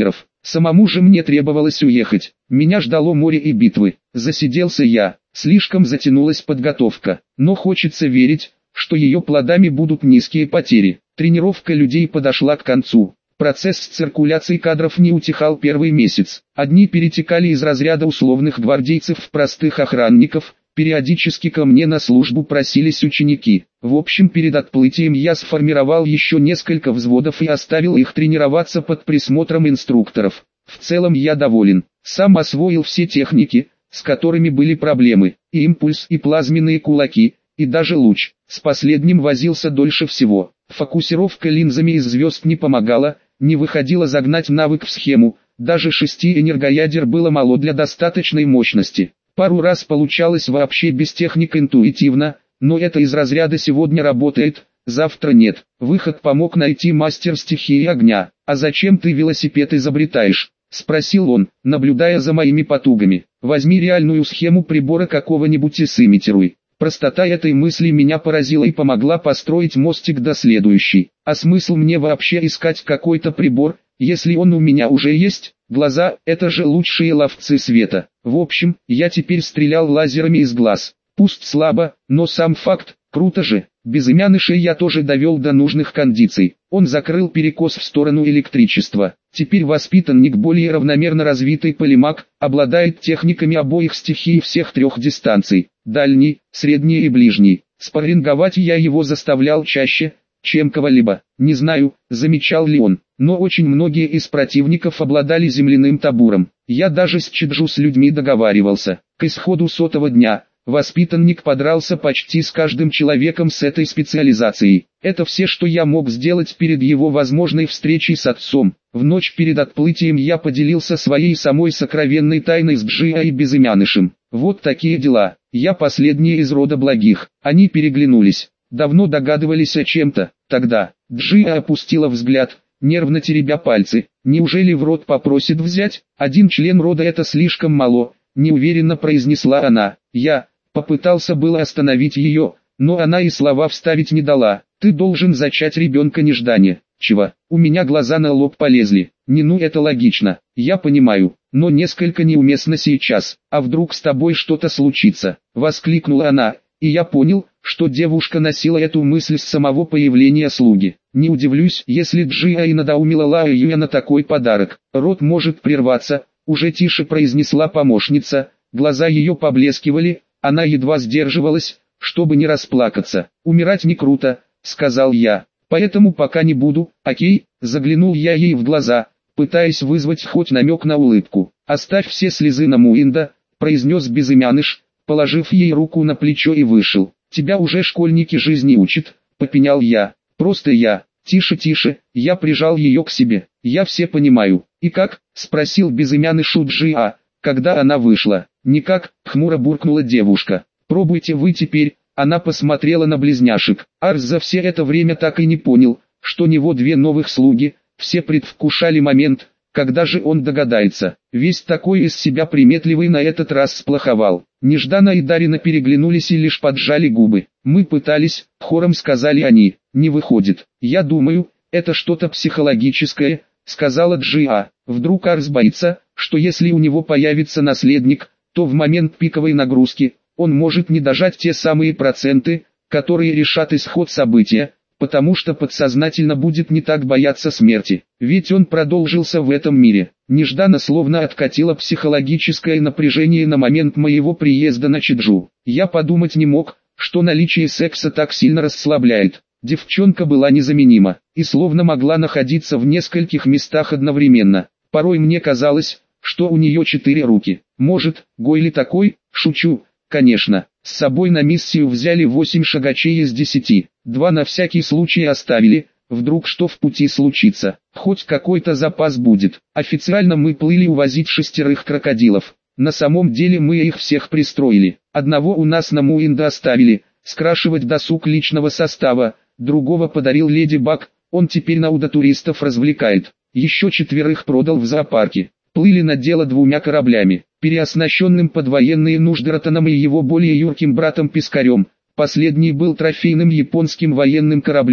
Самому же мне требовалось уехать. Меня ждало море и битвы. Засиделся я, слишком затянулась подготовка. Но хочется верить, что ее плодами будут низкие потери. Тренировка людей подошла к концу. Процесс циркуляции кадров не утихал первый месяц. Одни перетекали из разряда условных гвардейцев в простых охранников, периодически ко мне на службу просились ученики. В общем, перед отплытием я сформировал еще несколько взводов и оставил их тренироваться под присмотром инструкторов. В целом я доволен. Сам освоил все техники, с которыми были проблемы, и импульс, и плазменные кулаки, и даже луч. С последним возился дольше всего. Фокусировка линзами из звезд не помогала, не выходило загнать навык в схему, даже шести энергоядер было мало для достаточной мощности. Пару раз получалось вообще без техник интуитивно, но это из разряда «сегодня работает, завтра нет». Выход помог найти мастер стихии огня. «А зачем ты велосипед изобретаешь?» — спросил он, наблюдая за моими потугами. «Возьми реальную схему прибора какого-нибудь и сымитируй». Простота этой мысли меня поразила и помогла построить мостик до следующей. А смысл мне вообще искать какой-то прибор, если он у меня уже есть? Глаза – это же лучшие ловцы света. В общем, я теперь стрелял лазерами из глаз. Пусть слабо, но сам факт, круто же. Безымяныша я тоже довел до нужных кондиций. Он закрыл перекос в сторону электричества. Теперь воспитанник более равномерно развитый полимаг, обладает техниками обоих стихий всех трех дистанций. Дальний, средний и ближний. Спарринговать я его заставлял чаще, чем кого-либо. Не знаю, замечал ли он, но очень многие из противников обладали земляным табуром. Я даже с Чиджу с людьми договаривался. К исходу сотого дня воспитанник подрался почти с каждым человеком с этой специализацией. Это все, что я мог сделать перед его возможной встречей с отцом. В ночь перед отплытием я поделился своей самой сокровенной тайной с Джиа и Безымянышем. Вот такие дела. Я последний из рода благих. Они переглянулись. Давно догадывались о чем-то. Тогда Джиа опустила взгляд, нервно теребя пальцы. Неужели в род попросит взять? Один член рода — это слишком мало, неуверенно произнесла она. Я попытался было остановить ее, но она и слова вставить не дала. Ты должен зачать ребенка неждане. Чего? У меня глаза на лоб полезли. Не, ну это логично, я понимаю, но несколько неуместно сейчас. А вдруг с тобой что-то случится? Воскликнула она, и я понял, что девушка носила эту мысль с самого появления слуги. Не удивлюсь, если Джиа и надоумила Лао Юя на такой подарок. Род может прерваться, уже тише произнесла помощница, глаза ее поблескивали, она едва сдерживалась, чтобы не расплакаться. Умирать не круто, сказал я, поэтому пока не буду, окей, заглянул я ей в глаза, пытаясь вызвать хоть намек на улыбку. Оставь все слезы на Муинда, произнес Безымяныш, положив ей руку на плечо и вышел. Тебя уже школьники жизни учат, попенял я. Просто я. Тише, тише, я прижал ее к себе. Я все понимаю. И как? Спросил Безымяныш у Джиа, когда она вышла. Никак, хмуро буркнула девушка. Пробуйте вы теперь. Она посмотрела на близняшек. Арс за все это время так и не понял, что у него две новых слуги. Все предвкушали момент, когда же он догадается. Весь такой из себя приметливый на этот раз сплоховал. Нежданно и Дарина переглянулись и лишь поджали губы. Мы пытались, хором сказали они. Не выходит. Я думаю, это что-то психологическое, сказала Джиа. Вдруг Арс боится, что если у него появится наследник, то в момент пиковой нагрузки он может не дожать те самые проценты, которые решат исход события, потому что подсознательно будет не так бояться смерти. Ведь он продолжился в этом мире. Нежданно словно откатило психологическое напряжение на момент моего приезда на Чиджу. Я подумать не мог, что наличие секса так сильно расслабляет. Девчонка была незаменима, и словно могла находиться в нескольких местах одновременно. Порой мне казалось, что у нее четыре руки. Может, Гойли такой? Шучу, конечно. С собой на миссию взяли восемь шагачей из десяти. Два на всякий случай оставили, вдруг что в пути случится. Хоть какой-то запас будет. Официально мы плыли увозить шестерых крокодилов. На самом деле мы их всех пристроили. Одного у нас на Муинда оставили, скрашивать досуг личного состава. Другого подарил Леди Баг, он теперь наудо-туристов развлекает. Еще четверых продал в зоопарке. Плыли на дело двумя кораблями, переоснащенным под военные нужды Ротаном и его более юрким братом Пискарем. Последний был трофейным японским военным кораблем,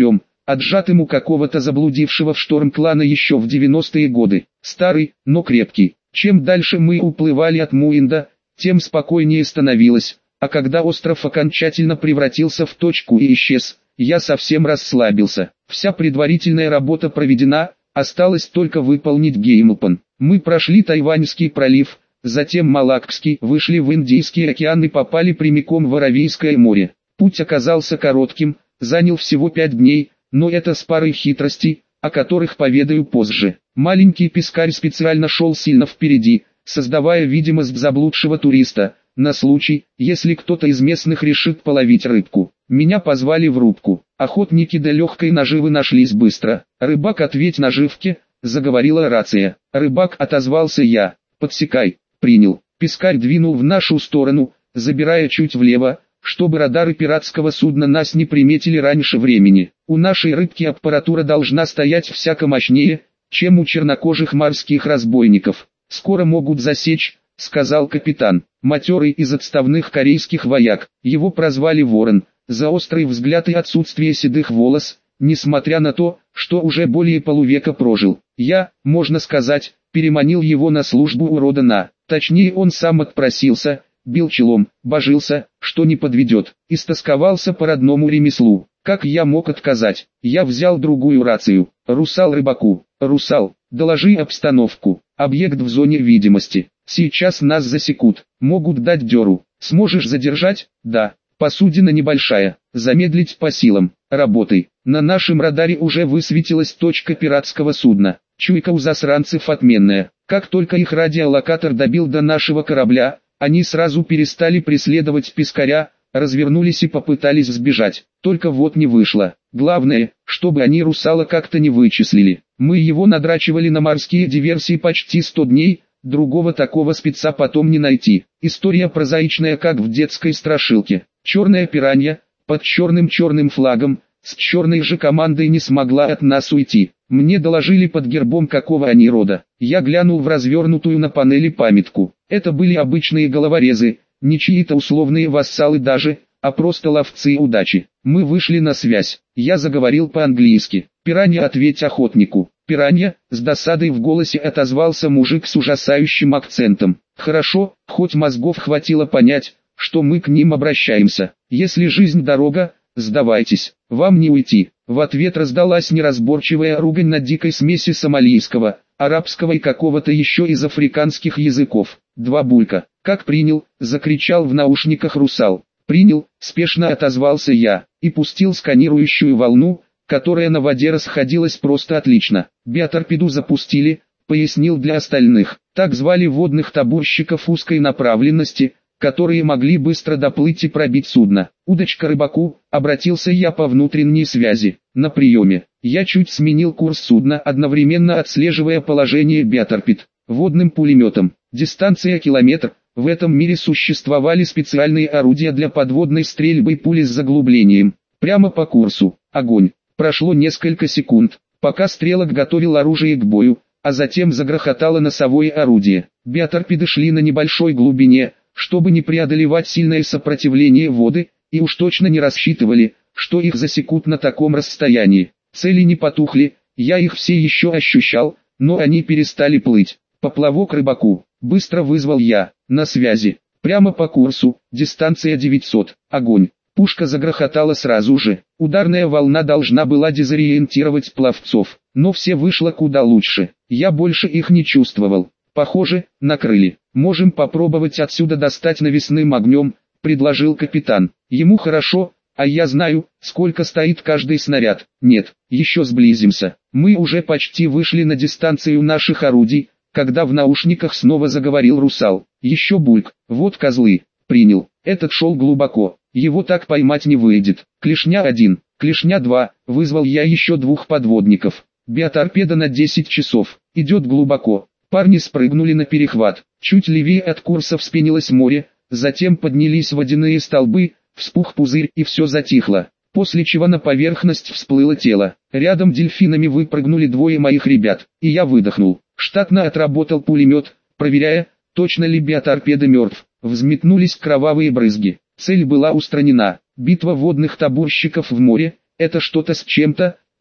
отжатым у какого-то заблудившего в шторм клана еще в девяностые годы. Старый, но крепкий. Чем дальше мы уплывали от Муинда, тем спокойнее становилось, а когда остров окончательно превратился в точку и исчез, я совсем расслабился. Вся предварительная работа проведена, осталось только выполнить геймплан. Мы прошли Тайваньский пролив, затем Малаккский, вышли в Индийский океан и попали прямиком в Аравийское море. Путь оказался коротким, занял всего пять дней, но это с парой хитростей, о которых поведаю позже. Маленький пескарь специально шел сильно впереди, создавая видимость заблудшего туриста, на случай, если кто-то из местных решит половить рыбку. Меня позвали в рубку. Охотники до легкой наживы нашлись быстро. «Рыбак, ответь наживке», — заговорила рация. «Рыбак», — отозвался я. «Подсекай». «Принял». Пескарь двинул в нашу сторону, забирая чуть влево, чтобы радары пиратского судна нас не приметили раньше времени. У нашей рыбки аппаратура должна стоять всяко мощнее, чем у чернокожих морских разбойников. «Скоро могут засечь», — сказал капитан, матерый из отставных корейских вояк. Его прозвали Ворон, за острый взгляд и отсутствие седых волос, несмотря на то, что уже более полувека прожил. Я, можно сказать, переманил его на службу у Родана. Точнее, он сам отпросился, бил челом, божился, что не подведет, истосковался по родному ремеслу. Как я мог отказать? Я взял другую рацию. «Русал рыбаку». «Русал, доложи обстановку. Объект в зоне видимости. Сейчас нас засекут. Могут дать дёру. Сможешь задержать?» «Да». «Посудина небольшая. Замедлить по силам. Работай». На нашем радаре уже высветилась точка пиратского судна. Чуйка у засранцев отменная. Как только их радиолокатор добил до нашего корабля, они сразу перестали преследовать пескаря, развернулись и попытались сбежать. Только вот не вышло. Главное, чтобы они русала как-то не вычислили. Мы его надрачивали на морские диверсии почти сто дней, другого такого спеца потом не найти. История прозаичная, как в детской страшилке. Черная пиранья, под черным-черным флагом, с черной же командой не смогла от нас уйти. Мне доложили под гербом, какого они рода. Я глянул в развернутую на панели памятку. Это были обычные головорезы, не чьи-то условные вассалы даже, а просто ловцы удачи. Мы вышли на связь. Я заговорил по-английски. «Пиранья, ответь охотнику». «Пиранья», с досадой в голосе отозвался мужик с ужасающим акцентом. «Хорошо, хоть мозгов хватило понять, что мы к ним обращаемся. Если жизнь дорога, сдавайтесь, вам не уйти». В ответ раздалась неразборчивая ругань на дикой смеси сомалийского, арабского и какого-то еще из африканских языков. «Два булька». «Как принял», — закричал в наушниках русал. «Принял», — спешно отозвался я, и пустил сканирующую волну, которая на воде расходилась просто отлично. «Биоторпеду запустили», — пояснил для остальных. Так звали водных табурщиков узкой направленности, которые могли быстро доплыть и пробить судно. «Удочка рыбаку», — обратился я по внутренней связи. «На приеме». Я чуть сменил курс судна, одновременно отслеживая положение биоторпед. Водным пулеметом. Дистанция километр. В этом мире существовали специальные орудия для подводной стрельбы, пули с заглублением. Прямо по курсу. Огонь. Прошло несколько секунд, пока стрелок готовил оружие к бою, а затем загрохотало носовое орудие. Биоторпеды шли на небольшой глубине, чтобы не преодолевать сильное сопротивление воды, и уж точно не рассчитывали, что их засекут на таком расстоянии. Цели не потухли, я их все еще ощущал, но они перестали плыть. «Поплавок рыбаку», быстро вызвал я. «На связи. Прямо по курсу, дистанция девятьсот. Огонь». Пушка загрохотала сразу же. Ударная волна должна была дезориентировать пловцов, но все вышло куда лучше. Я больше их не чувствовал. Похоже, накрыли. «Можем попробовать отсюда достать навесным огнем», — предложил капитан. «Ему хорошо, а я знаю, сколько стоит каждый снаряд». «Нет, еще сблизимся». Мы уже почти вышли на дистанцию наших орудий, когда в наушниках снова заговорил русал. «Еще бульк, вот козлы». «Принял». Этот шел глубоко, его так поймать не выйдет. «Клешня один, клешня два», вызвал я еще двух подводников. «Биоторпеда на десять часов, идет глубоко». Парни спрыгнули на перехват. Чуть левее от курса вспенилось море, затем поднялись водяные столбы, вспух пузырь и все затихло. После чего на поверхность всплыло тело. Рядом дельфинами выпрыгнули двое моих ребят, и я выдохнул. Штатно отработал пулемет, проверяя, точно ли биоторпеда мертв. Взметнулись кровавые брызги. Цель была устранена. Битва водных табурщиков в море — это что-то с чем-то,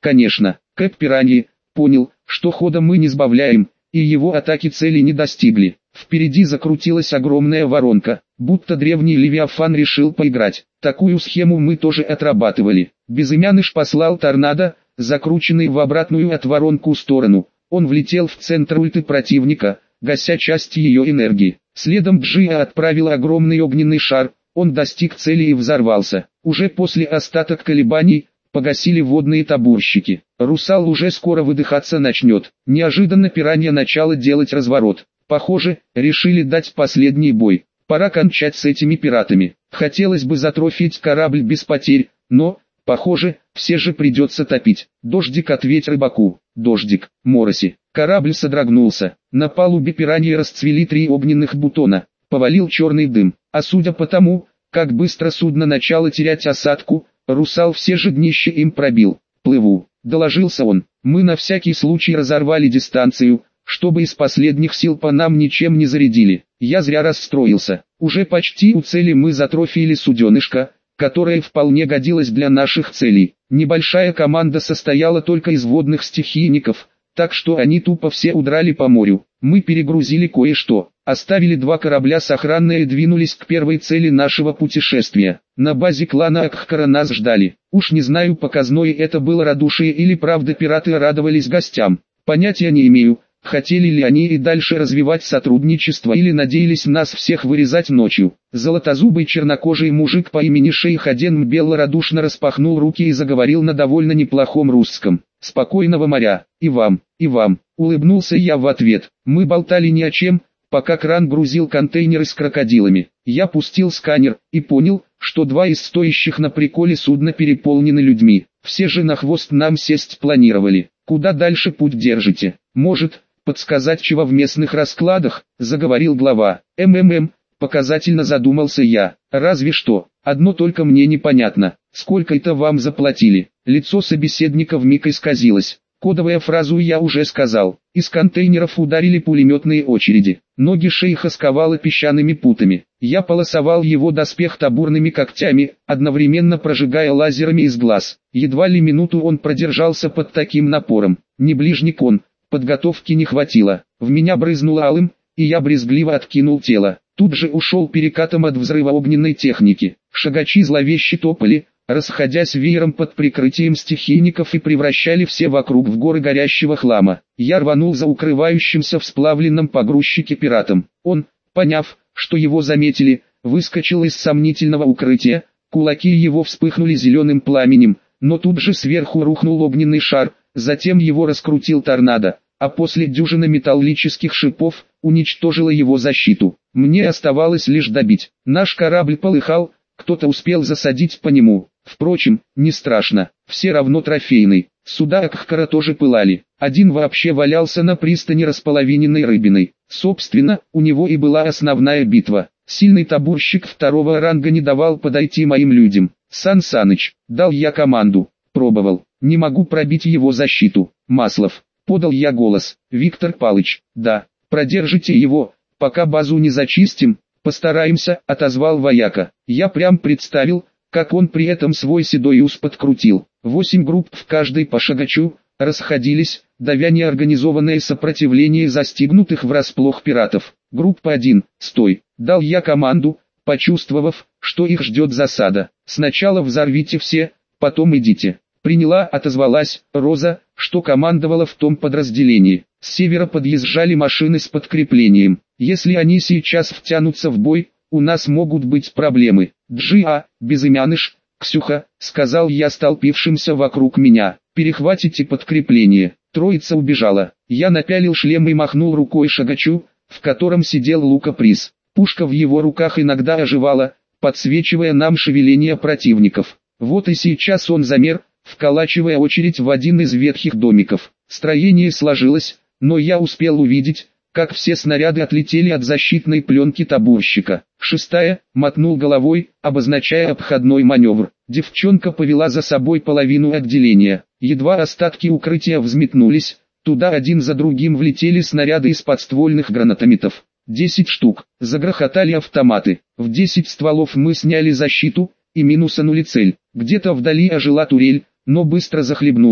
Конечно, Кэп Пираньи понял, что хода мы не сбавляем, и его атаки цели не достигли. Впереди закрутилась огромная воронка, будто древний Левиафан решил поиграть. Такую схему мы тоже отрабатывали. Безымяныш послал торнадо, закрученный в обратную от воронку сторону. Он влетел в центр ульты противника, гася часть ее энергии. Следом Джиа отправила огромный огненный шар, он достиг цели и взорвался. Уже после остаток колебаний погасили водные табурщики. Русал уже скоро выдыхаться начнет. Неожиданно пиранья начала делать разворот. Похоже, решили дать последний бой. Пора кончать с этими пиратами. Хотелось бы затрофить корабль без потерь, но, похоже, все же придется топить. Дождик, ответь рыбаку. Дождик, Мороси. Корабль содрогнулся. На палубе пираньи расцвели три огненных бутона. Повалил черный дым. А судя по тому, как быстро судно начало терять осадку, Русал все же днище им пробил. «Плыву», — доложился он. «Мы на всякий случай разорвали дистанцию, чтобы из последних сил по нам ничем не зарядили. Я зря расстроился. Уже почти у цели мы затрофили суденышко, которое вполне годилось для наших целей. Небольшая команда состояла только из водных стихийников, так что они тупо все удрали по морю. Мы перегрузили кое-что, оставили два корабля с охраной и двинулись к первой цели нашего путешествия. На базе клана Акхкара нас ждали. Уж не знаю, показное это было радушие или правда пираты радовались гостям. Понятия не имею, хотели ли они и дальше развивать сотрудничество или надеялись нас всех вырезать ночью. Золотозубый чернокожий мужик по имени Шейх Аден Мбелла радушно распахнул руки и заговорил на довольно неплохом русском. «Спокойного моря, и вам, и вам», — улыбнулся я в ответ. Мы болтали ни о чем, пока кран грузил контейнеры с крокодилами. Я пустил сканер и понял, что два из стоящих на приколе судна переполнены людьми. Все же на хвост нам сесть планировали. «Куда дальше путь держите? Может, подсказать чего в местных раскладах?» — заговорил глава. «МММ», — показательно задумался я. «Разве что, одно только мне непонятно, сколько это вам заплатили?» Лицо собеседника вмиг исказилось. Кодовую фразу я уже сказал. Из контейнеров ударили пулеметные очереди. Ноги шейха сковало песчаными путами. Я полосовал его доспех табурными когтями, одновременно прожигая лазерами из глаз. Едва ли минуту он продержался под таким напором. Не ближник он, подготовки не хватило. В меня брызнуло алым, и я брезгливо откинул тело. Тут же ушел перекатом от взрыва огненной техники. Шагачи зловеще топали, расходясь веером под прикрытием стихийников и превращали все вокруг в горы горящего хлама. Я рванул за укрывающимся в сплавленном погрузчике пиратом. Он, поняв, что его заметили, выскочил из сомнительного укрытия, кулаки его вспыхнули зеленым пламенем, но тут же сверху рухнул огненный шар, затем его раскрутил торнадо, а после дюжина металлических шипов уничтожила его защиту. Мне оставалось лишь добить. Наш корабль полыхал, кто-то успел засадить по нему. Впрочем, не страшно, все равно трофейный. Суда Акхкара тоже пылали. Один вообще валялся на пристани располовиненной рыбиной. Собственно, у него и была основная битва. Сильный табурщик второго ранга не давал подойти моим людям. «Сан Саныч», дал я команду. Пробовал. Не могу пробить его защиту. «Маслов», подал я голос. «Виктор Палыч», да. «Продержите его, пока базу не зачистим». «Постараемся», — отозвал вояка. Я прям представил, как он при этом свой седой ус подкрутил. Восемь групп в каждой по шагачу, расходились, давя неорганизованное сопротивление застигнутых врасплох пиратов. «Группа один, стой», — дал я команду, почувствовав, что их ждет засада. «Сначала взорвите все, потом идите». «Приняла», — отозвалась Роза, что командовала в том подразделении. С севера подъезжали машины с подкреплением. «Если они сейчас втянутся в бой, у нас могут быть проблемы». «Джиа, безымяныш, Ксюха», — сказал я столпившимся вокруг меня, — «перехватите подкрепление». Троица убежала. Я напялил шлем и махнул рукой шагачу, в котором сидел Лука-Приз. Пушка в его руках иногда оживала, подсвечивая нам шевеление противников. Вот и сейчас он замер, вколачивая очередь в один из ветхих домиков. Строение сложилось, но я успел увидеть, как все снаряды отлетели от защитной пленки табурщика. «Шестая», мотнул головой, обозначая обходной маневр. Девчонка повела за собой половину отделения. Едва остатки укрытия взметнулись, туда один за другим влетели снаряды из подствольных гранатометов. Десять штук. Загрохотали автоматы. В десять стволов мы сняли защиту и минусанули цель. Где-то вдали ожила турель, но быстро захлебнулась.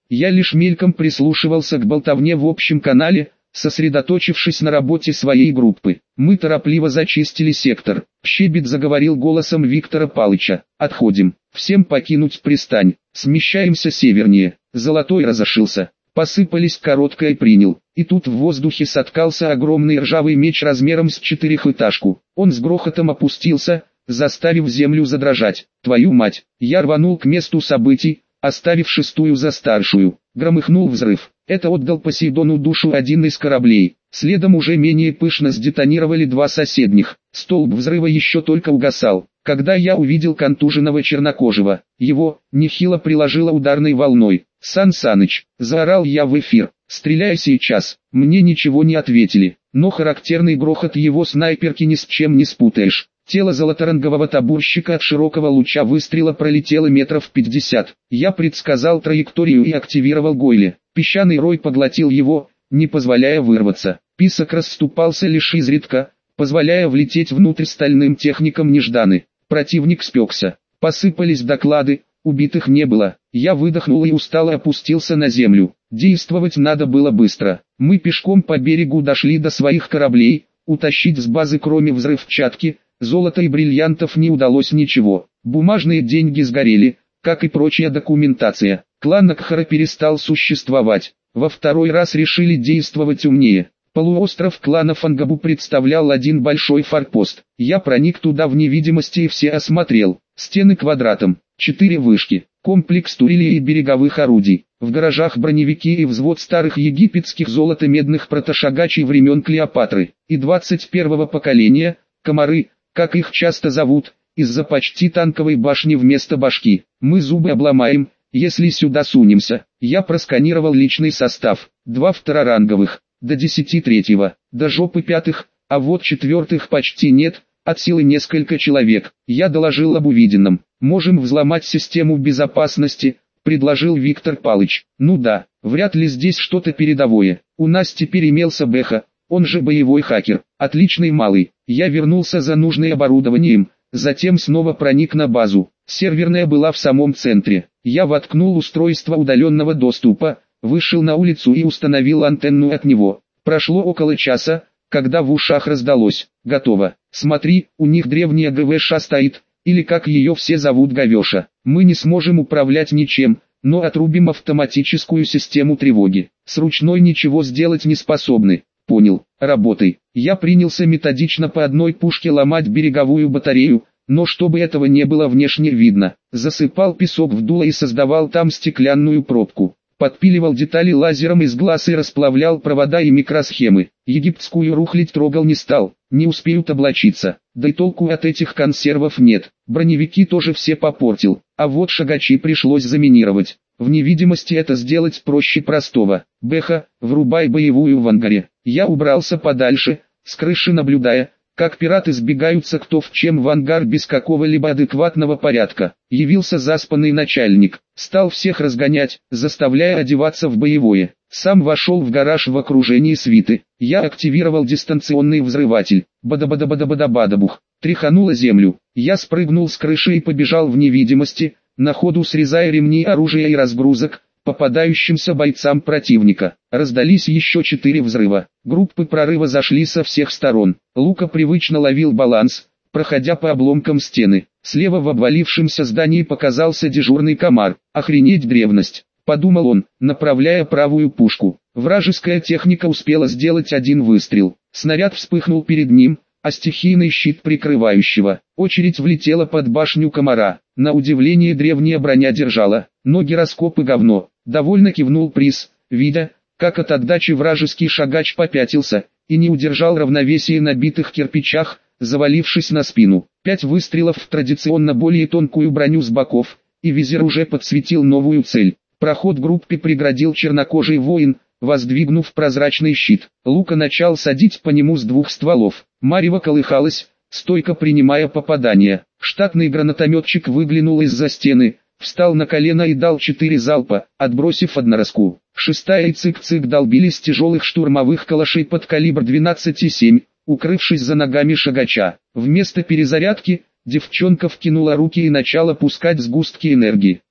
Я лишь мельком прислушивался к болтовне в общем канале, сосредоточившись на работе своей группы. Мы торопливо зачистили сектор. Щебет заговорил голосом Виктора Палыча. Отходим. Всем покинуть пристань. Смещаемся севернее. Золотой разошился. Посыпались короткое принял. И тут в воздухе соткался огромный ржавый меч размером с четырехэтажку. Он с грохотом опустился, заставив землю задрожать. Твою мать! Я рванул к месту событий, оставив шестую за старшую. Громыхнул взрыв. Это отдал Посейдону душу один из кораблей. Следом уже менее пышно сдетонировали два соседних. Столб взрыва еще только угасал, когда я увидел контуженного чернокожего. Его нехило приложило ударной волной. «Сан Саныч!» – заорал я в эфир. «Стреляй сейчас!» Мне ничего не ответили, но характерный грохот его снайперки ни с чем не спутаешь. Тело золоторангового табурщика от широкого луча выстрела пролетело метров пятьдесят. Я предсказал траекторию и активировал Гойли. Песчаный рой поглотил его, не позволяя вырваться. Писок расступался лишь изредка, позволяя влететь внутрь стальным техникам нежданы. Противник спекся. Посыпались доклады, убитых не было. Я выдохнул и устало опустился на землю. Действовать надо было быстро. Мы пешком по берегу дошли до своих кораблей. Утащить с базы кроме взрывчатки, золота и бриллиантов не удалось ничего. Бумажные деньги сгорели, как и прочая документация. Клан Акхара перестал существовать. Во второй раз решили действовать умнее. Полуостров клана Фангабу представлял один большой форпост. Я проник туда в невидимости и все осмотрел. Стены квадратом, четыре вышки, комплекс турелей и береговых орудий. В гаражах броневики и взвод старых египетских золото-медных протошагачей времен Клеопатры и двадцать первого поколения, комары, как их часто зовут, из-за почти танковой башни вместо башки. Мы зубы обломаем, если сюда сунемся. Я просканировал личный состав. Два второранговых, до десяти третьего, до жопы пятых, а вот четвертых почти нет, от силы несколько человек. Я доложил об увиденном. Можем взломать систему безопасности, предложил Виктор Палыч. Ну да, вряд ли здесь что-то передовое. У нас теперь имелся Бэха, он же боевой хакер, отличный малый. Я вернулся за нужным оборудованием, затем снова проник на базу. Серверная была в самом центре. Я воткнул устройство удаленного доступа, вышел на улицу и установил антенну от него. Прошло около часа, когда в ушах раздалось: «Готово. Смотри, у них древняя ГВШ стоит, или как ее все зовут, Говеша. Мы не сможем управлять ничем, но отрубим автоматическую систему тревоги. С ручной ничего сделать не способны». Понял, работай. Я принялся методично по одной пушке ломать береговую батарею, но чтобы этого не было внешне видно, засыпал песок в дуло и создавал там стеклянную пробку. Подпиливал детали лазером из глаз и расплавлял провода и микросхемы. Египетскую рухлядь трогал не стал, не успеют облачиться. Да и толку от этих консервов нет. Броневики тоже все попортил, а вот шагачи пришлось заминировать. В невидимости это сделать проще простого. Бэха, врубай боевую в ангаре. Я убрался подальше, с крыши наблюдая, как пираты сбегаются кто в чем в ангар без какого-либо адекватного порядка. Явился заспанный начальник, стал всех разгонять, заставляя одеваться в боевое. Сам вошел в гараж в окружении свиты. Я активировал дистанционный взрыватель. Бада-бада-бада-бада-бадабух. Тряхануло землю. Я спрыгнул с крыши и побежал в невидимости, на ходу срезая ремни оружия и разгрузок попадающимся бойцам противника. Раздались еще четыре взрыва. Группы прорыва зашли со всех сторон. Лука привычно ловил баланс, проходя по обломкам стены. Слева в обвалившемся здании показался дежурный комар. «Охренеть древность», — подумал он, направляя правую пушку. Вражеская техника успела сделать один выстрел. Снаряд вспыхнул перед ним, а стихийный щит прикрывающего. Очередь влетела под башню комара. На удивление древняя броня держала, но гироскоп и говно. Довольно кивнул приз, видя, как от отдачи вражеский шагач попятился, и не удержал равновесие на битых кирпичах, завалившись на спину. Пять выстрелов в традиционно более тонкую броню с боков, и визир уже подсветил новую цель. Проход группе преградил чернокожий воин, воздвигнув прозрачный щит. Лука начал садить по нему с двух стволов. Марево колыхалось, стойко принимая попадания. Штатный гранатометчик выглянул из-за стены, встал на колено и дал четыре залпа, отбросив одноразку. Шестая и цик-цик долбили с тяжелых штурмовых калашей под калибр двенадцать и семь, укрывшись за ногами шагача. Вместо перезарядки, девчонка вкинула руки и начала пускать сгустки энергии.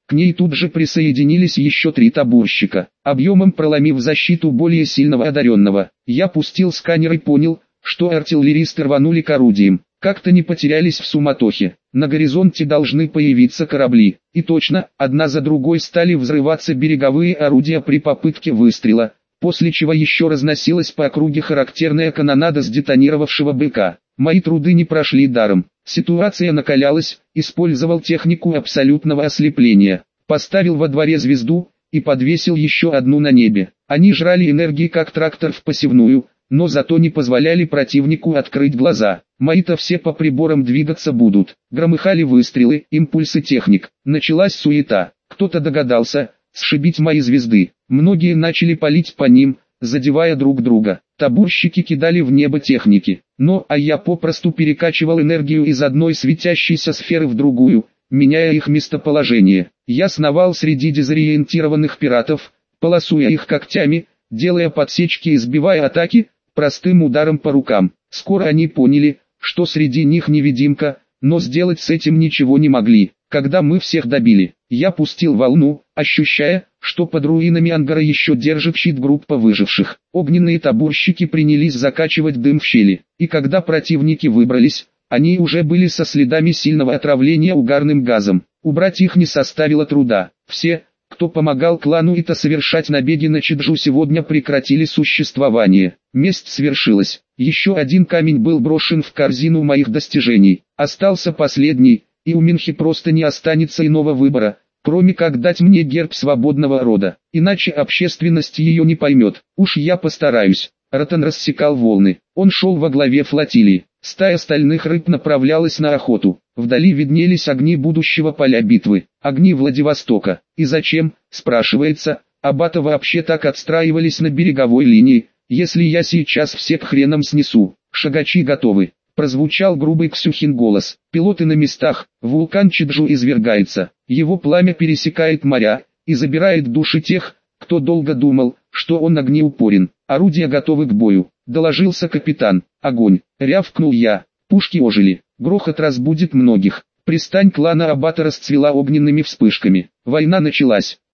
К ней тут же присоединились еще три табурщика, объемом проломив защиту более сильного одаренного. Я пустил сканер и понял, что артиллеристы рванули к орудиям. Как-то не потерялись в суматохе. На горизонте должны появиться корабли. И точно, одна за другой стали взрываться береговые орудия при попытке выстрела, после чего еще разносилась по округе характерная канонада с детонировавшего БК. Мои труды не прошли даром. Ситуация накалялась, использовал технику абсолютного ослепления. Поставил во дворе звезду и подвесил еще одну на небе. Они жрали энергии как трактор в посевную, но зато не позволяли противнику открыть глаза. Мои-то все по приборам двигаться будут. Громыхали выстрелы, импульсы техник. Началась суета. Кто-то догадался сшибить мои звезды. Многие начали палить по ним, задевая друг друга. Табурщики кидали в небо техники. Но, а я попросту перекачивал энергию из одной светящейся сферы в другую, меняя их местоположение. Я сновал среди дезориентированных пиратов, полосуя их когтями, делая подсечки и сбивая атаки, простым ударом по рукам. Скоро они поняли, что среди них невидимка, но сделать с этим ничего не могли. Когда мы всех добили, я пустил волну, ощущая, что под руинами ангара еще держит щит группа выживших. Огненные табурщики принялись закачивать дым в щели, и когда противники выбрались, они уже были со следами сильного отравления угарным газом. Убрать их не составило труда. Все, кто помогал клану Ита совершать набеги на Чеджу, сегодня прекратили существование. Месть свершилась. Еще один камень был брошен в корзину моих достижений. Остался последний, и у Минхи просто не останется иного выбора, кроме как дать мне герб свободного рода. Иначе общественность ее не поймет. Уж я постараюсь. Ротан рассекал волны. Он шел во главе флотилии. Стая стальных рыб направлялась на охоту. Вдали виднелись огни будущего поля битвы. Огни Владивостока. И зачем, спрашивается, аббаты вообще так отстраивались на береговой линии, если я сейчас всех хреном снесу? Шагачи готовы. Прозвучал грубый Ксюхин голос. Пилоты на местах. Вулкан Чеджу извергается. Его пламя пересекает моря и забирает души тех, кто долго думал, что он огнеупорен. Орудия готовы к бою. Доложился капитан. Огонь. Рявкнул я. Пушки ожили. Грохот разбудит многих. Пристань клана аббата расцвела огненными вспышками. Война началась.